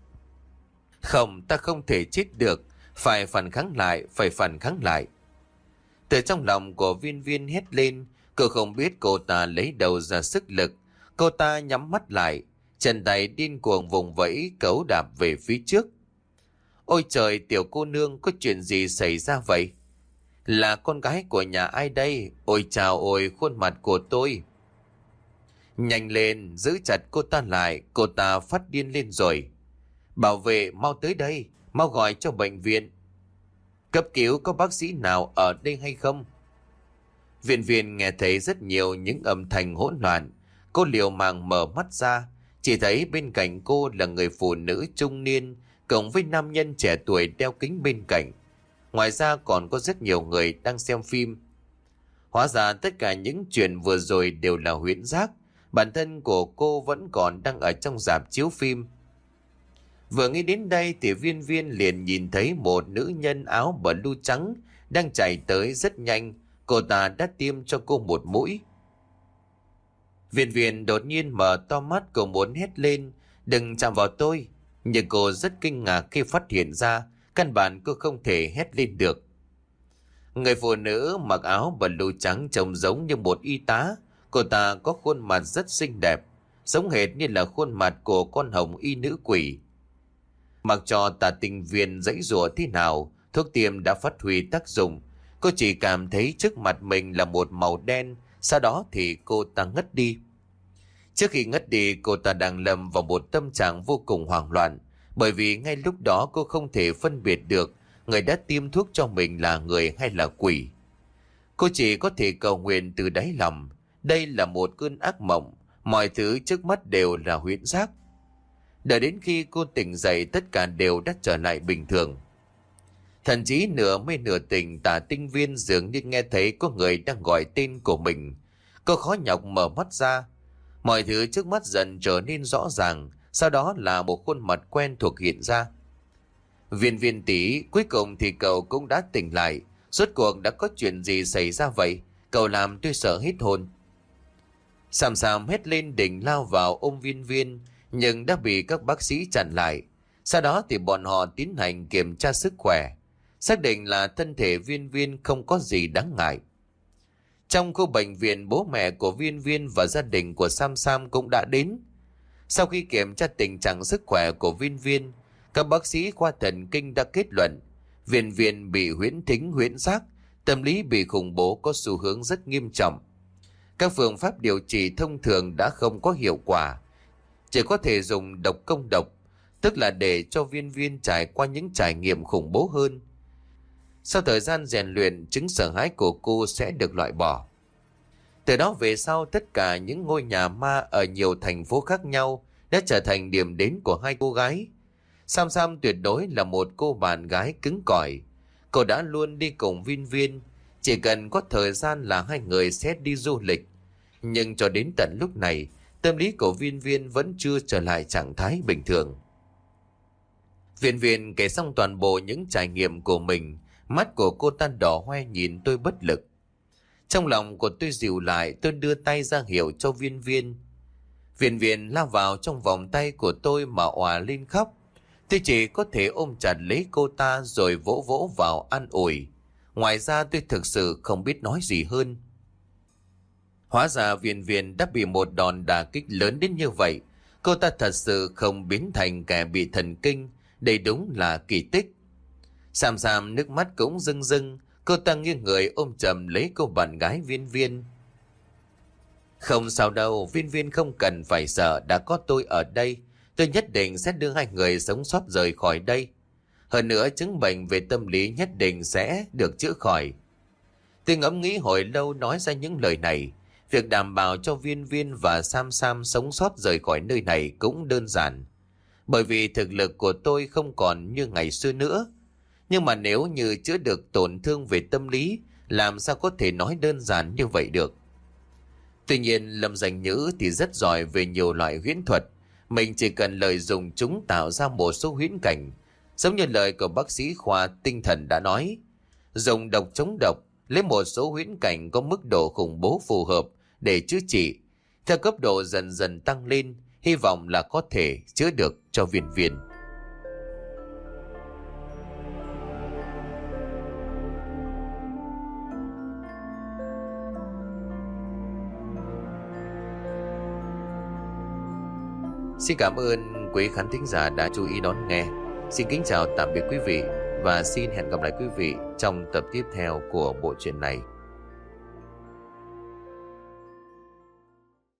Không, ta không thể chết được, phải phản kháng lại, phải phản kháng lại. Từ trong lòng của Viên Viên hét lên, cô không biết cô ta lấy đầu ra sức lực. Cô ta nhắm mắt lại, chân tay điên cuồng vùng vẫy cấu đạp về phía trước. Ôi trời, tiểu cô nương, có chuyện gì xảy ra vậy? Là con gái của nhà ai đây? Ôi chào ôi, khuôn mặt của tôi. Nhanh lên, giữ chặt cô ta lại, cô ta phát điên lên rồi. Bảo vệ, mau tới đây, mau gọi cho bệnh viện. Cấp cứu, có bác sĩ nào ở đây hay không? Viện Viên nghe thấy rất nhiều những âm thanh hỗn loạn. Cô liều mạng mở mắt ra, chỉ thấy bên cạnh cô là người phụ nữ trung niên cộng với nam nhân trẻ tuổi đeo kính bên cạnh. Ngoài ra còn có rất nhiều người đang xem phim. Hóa ra tất cả những chuyện vừa rồi đều là huyễn giác. Bản thân của cô vẫn còn đang ở trong rạp chiếu phim. Vừa nghĩ đến đây thì Viên Viên liền nhìn thấy một nữ nhân áo blue trắng đang chạy tới rất nhanh. Cô ta đã tiêm cho cô một mũi. Viên Viên đột nhiên mở to mắt, cô muốn hét lên, đừng chạm vào tôi. Nhưng cô rất kinh ngạc khi phát hiện ra căn bản cô không thể hét lên được. Người phụ nữ mặc áo blue trắng trông giống như một y tá. Cô ta có khuôn mặt rất xinh đẹp, giống hệt như là khuôn mặt của con hồng y nữ quỷ. Mặc cho Tà Tinh Viên giãy giụa thế nào, thuốc tiêm đã phát huy tác dụng. Cô chỉ cảm thấy trước mặt mình là một màu đen, sau đó thì cô ta ngất đi. Trước khi ngất đi, cô ta đang lâm vào một tâm trạng vô cùng hoảng loạn, bởi vì ngay lúc đó cô không thể phân biệt được người đã tiêm thuốc cho mình là người hay là quỷ. Cô chỉ có thể cầu nguyện từ đáy lòng, đây là một cơn ác mộng, mọi thứ trước mắt đều là huyễn giác. Đợi đến khi cô tỉnh dậy, tất cả đều đã trở lại bình thường. Thậm chí nửa mê nửa tỉnh, Tà Tinh Viên dường như nghe thấy có người đang gọi tên của mình. Cô khó nhọc mở mắt ra. Mọi thứ trước mắt dần trở nên rõ ràng, sau đó là một khuôn mặt quen thuộc hiện ra. Viên Viên tỷ, cuối cùng thì cậu cũng đã tỉnh lại. Rốt cuộc đã có chuyện gì xảy ra vậy? Cậu làm tôi sợ hết hồn. Sàm Sàm hét lên định lao vào ôm Viên Viên, nhưng đã bị các bác sĩ chặn lại. Sau đó thì bọn họ tiến hành kiểm tra sức khỏe, xác định là thân thể Viên Viên không có gì đáng ngại. Trong khu bệnh viện, bố mẹ của Viên Viên và gia đình của Sam Sam cũng đã đến. Sau khi kiểm tra tình trạng sức khỏe của Viên Viên, các bác sĩ khoa thần kinh đã kết luận Viên Viên bị huyễn thính huyễn giác, Tâm lý bị khủng bố có xu hướng rất nghiêm trọng. Các phương pháp điều trị thông thường đã không có hiệu quả, chỉ có thể dùng độc công độc, tức là để cho Viên Viên trải qua những trải nghiệm khủng bố hơn. Sau thời gian rèn luyện, chứng sợ hãi của cô sẽ được loại bỏ. Từ đó về sau, tất cả những ngôi nhà ma ở nhiều thành phố khác nhau đã trở thành điểm đến của hai cô gái. Sam Sam tuyệt đối là một cô bạn gái cứng cỏi. Cô đã luôn đi cùng Viên Viên, chỉ cần có thời gian là hai người sẽ đi du lịch. Nhưng cho đến tận lúc này, tâm lý của Viên Viên vẫn chưa trở lại trạng thái bình thường. Viên Viên kể xong toàn bộ những trải nghiệm của mình, mắt của cô ta đỏ hoe nhìn tôi bất lực. Trong lòng của tôi dịu lại, tôi đưa tay ra hiệu cho Viên Viên. Viên Viên lao vào trong vòng tay của tôi mà òa lên khóc. Tôi chỉ có thể ôm chặt lấy cô ta rồi vỗ vỗ vào an ủi. Ngoài ra tôi thực sự không biết nói gì hơn. Hóa ra Viên Viên đã bị một đòn đả kích lớn đến như vậy. Cô ta thật sự không biến thành kẻ bị thần kinh. Đây đúng là kỳ tích. Sam Sam nước mắt cũng rưng rưng. Cô ta nghiêng người ôm chầm lấy cô bạn gái Viên Viên. Không sao đâu, Viên Viên không cần phải sợ, đã có tôi ở đây. Tôi nhất định sẽ đưa hai người sống sót rời khỏi đây. Hơn nữa, chứng bệnh về tâm lý nhất định sẽ được chữa khỏi. Tôi ngẫm nghĩ hồi lâu nói ra những lời này. Việc đảm bảo cho Viên Viên và Sam Sam sống sót rời khỏi nơi này cũng đơn giản. Bởi vì thực lực của tôi không còn như ngày xưa nữa. Nhưng mà nếu như chữa được tổn thương về tâm lý, làm sao có thể nói đơn giản như vậy được. Tuy nhiên, Lâm Danh Nhữ thì rất giỏi về nhiều loại huyễn thuật. Mình chỉ cần lợi dụng chúng tạo ra một số huyễn cảnh. Giống như lời của bác sĩ khoa tinh thần đã nói. Dùng độc chống độc, lấy một số huyễn cảnh có mức độ khủng bố phù hợp để chữa trị. Theo cấp độ dần dần tăng lên, hy vọng là có thể chữa được cho Viên Viên. Xin cảm ơn quý khán thính giả đã chú ý đón nghe. Xin kính chào tạm biệt quý vị và xin hẹn gặp lại quý vị trong tập tiếp theo của bộ truyện này.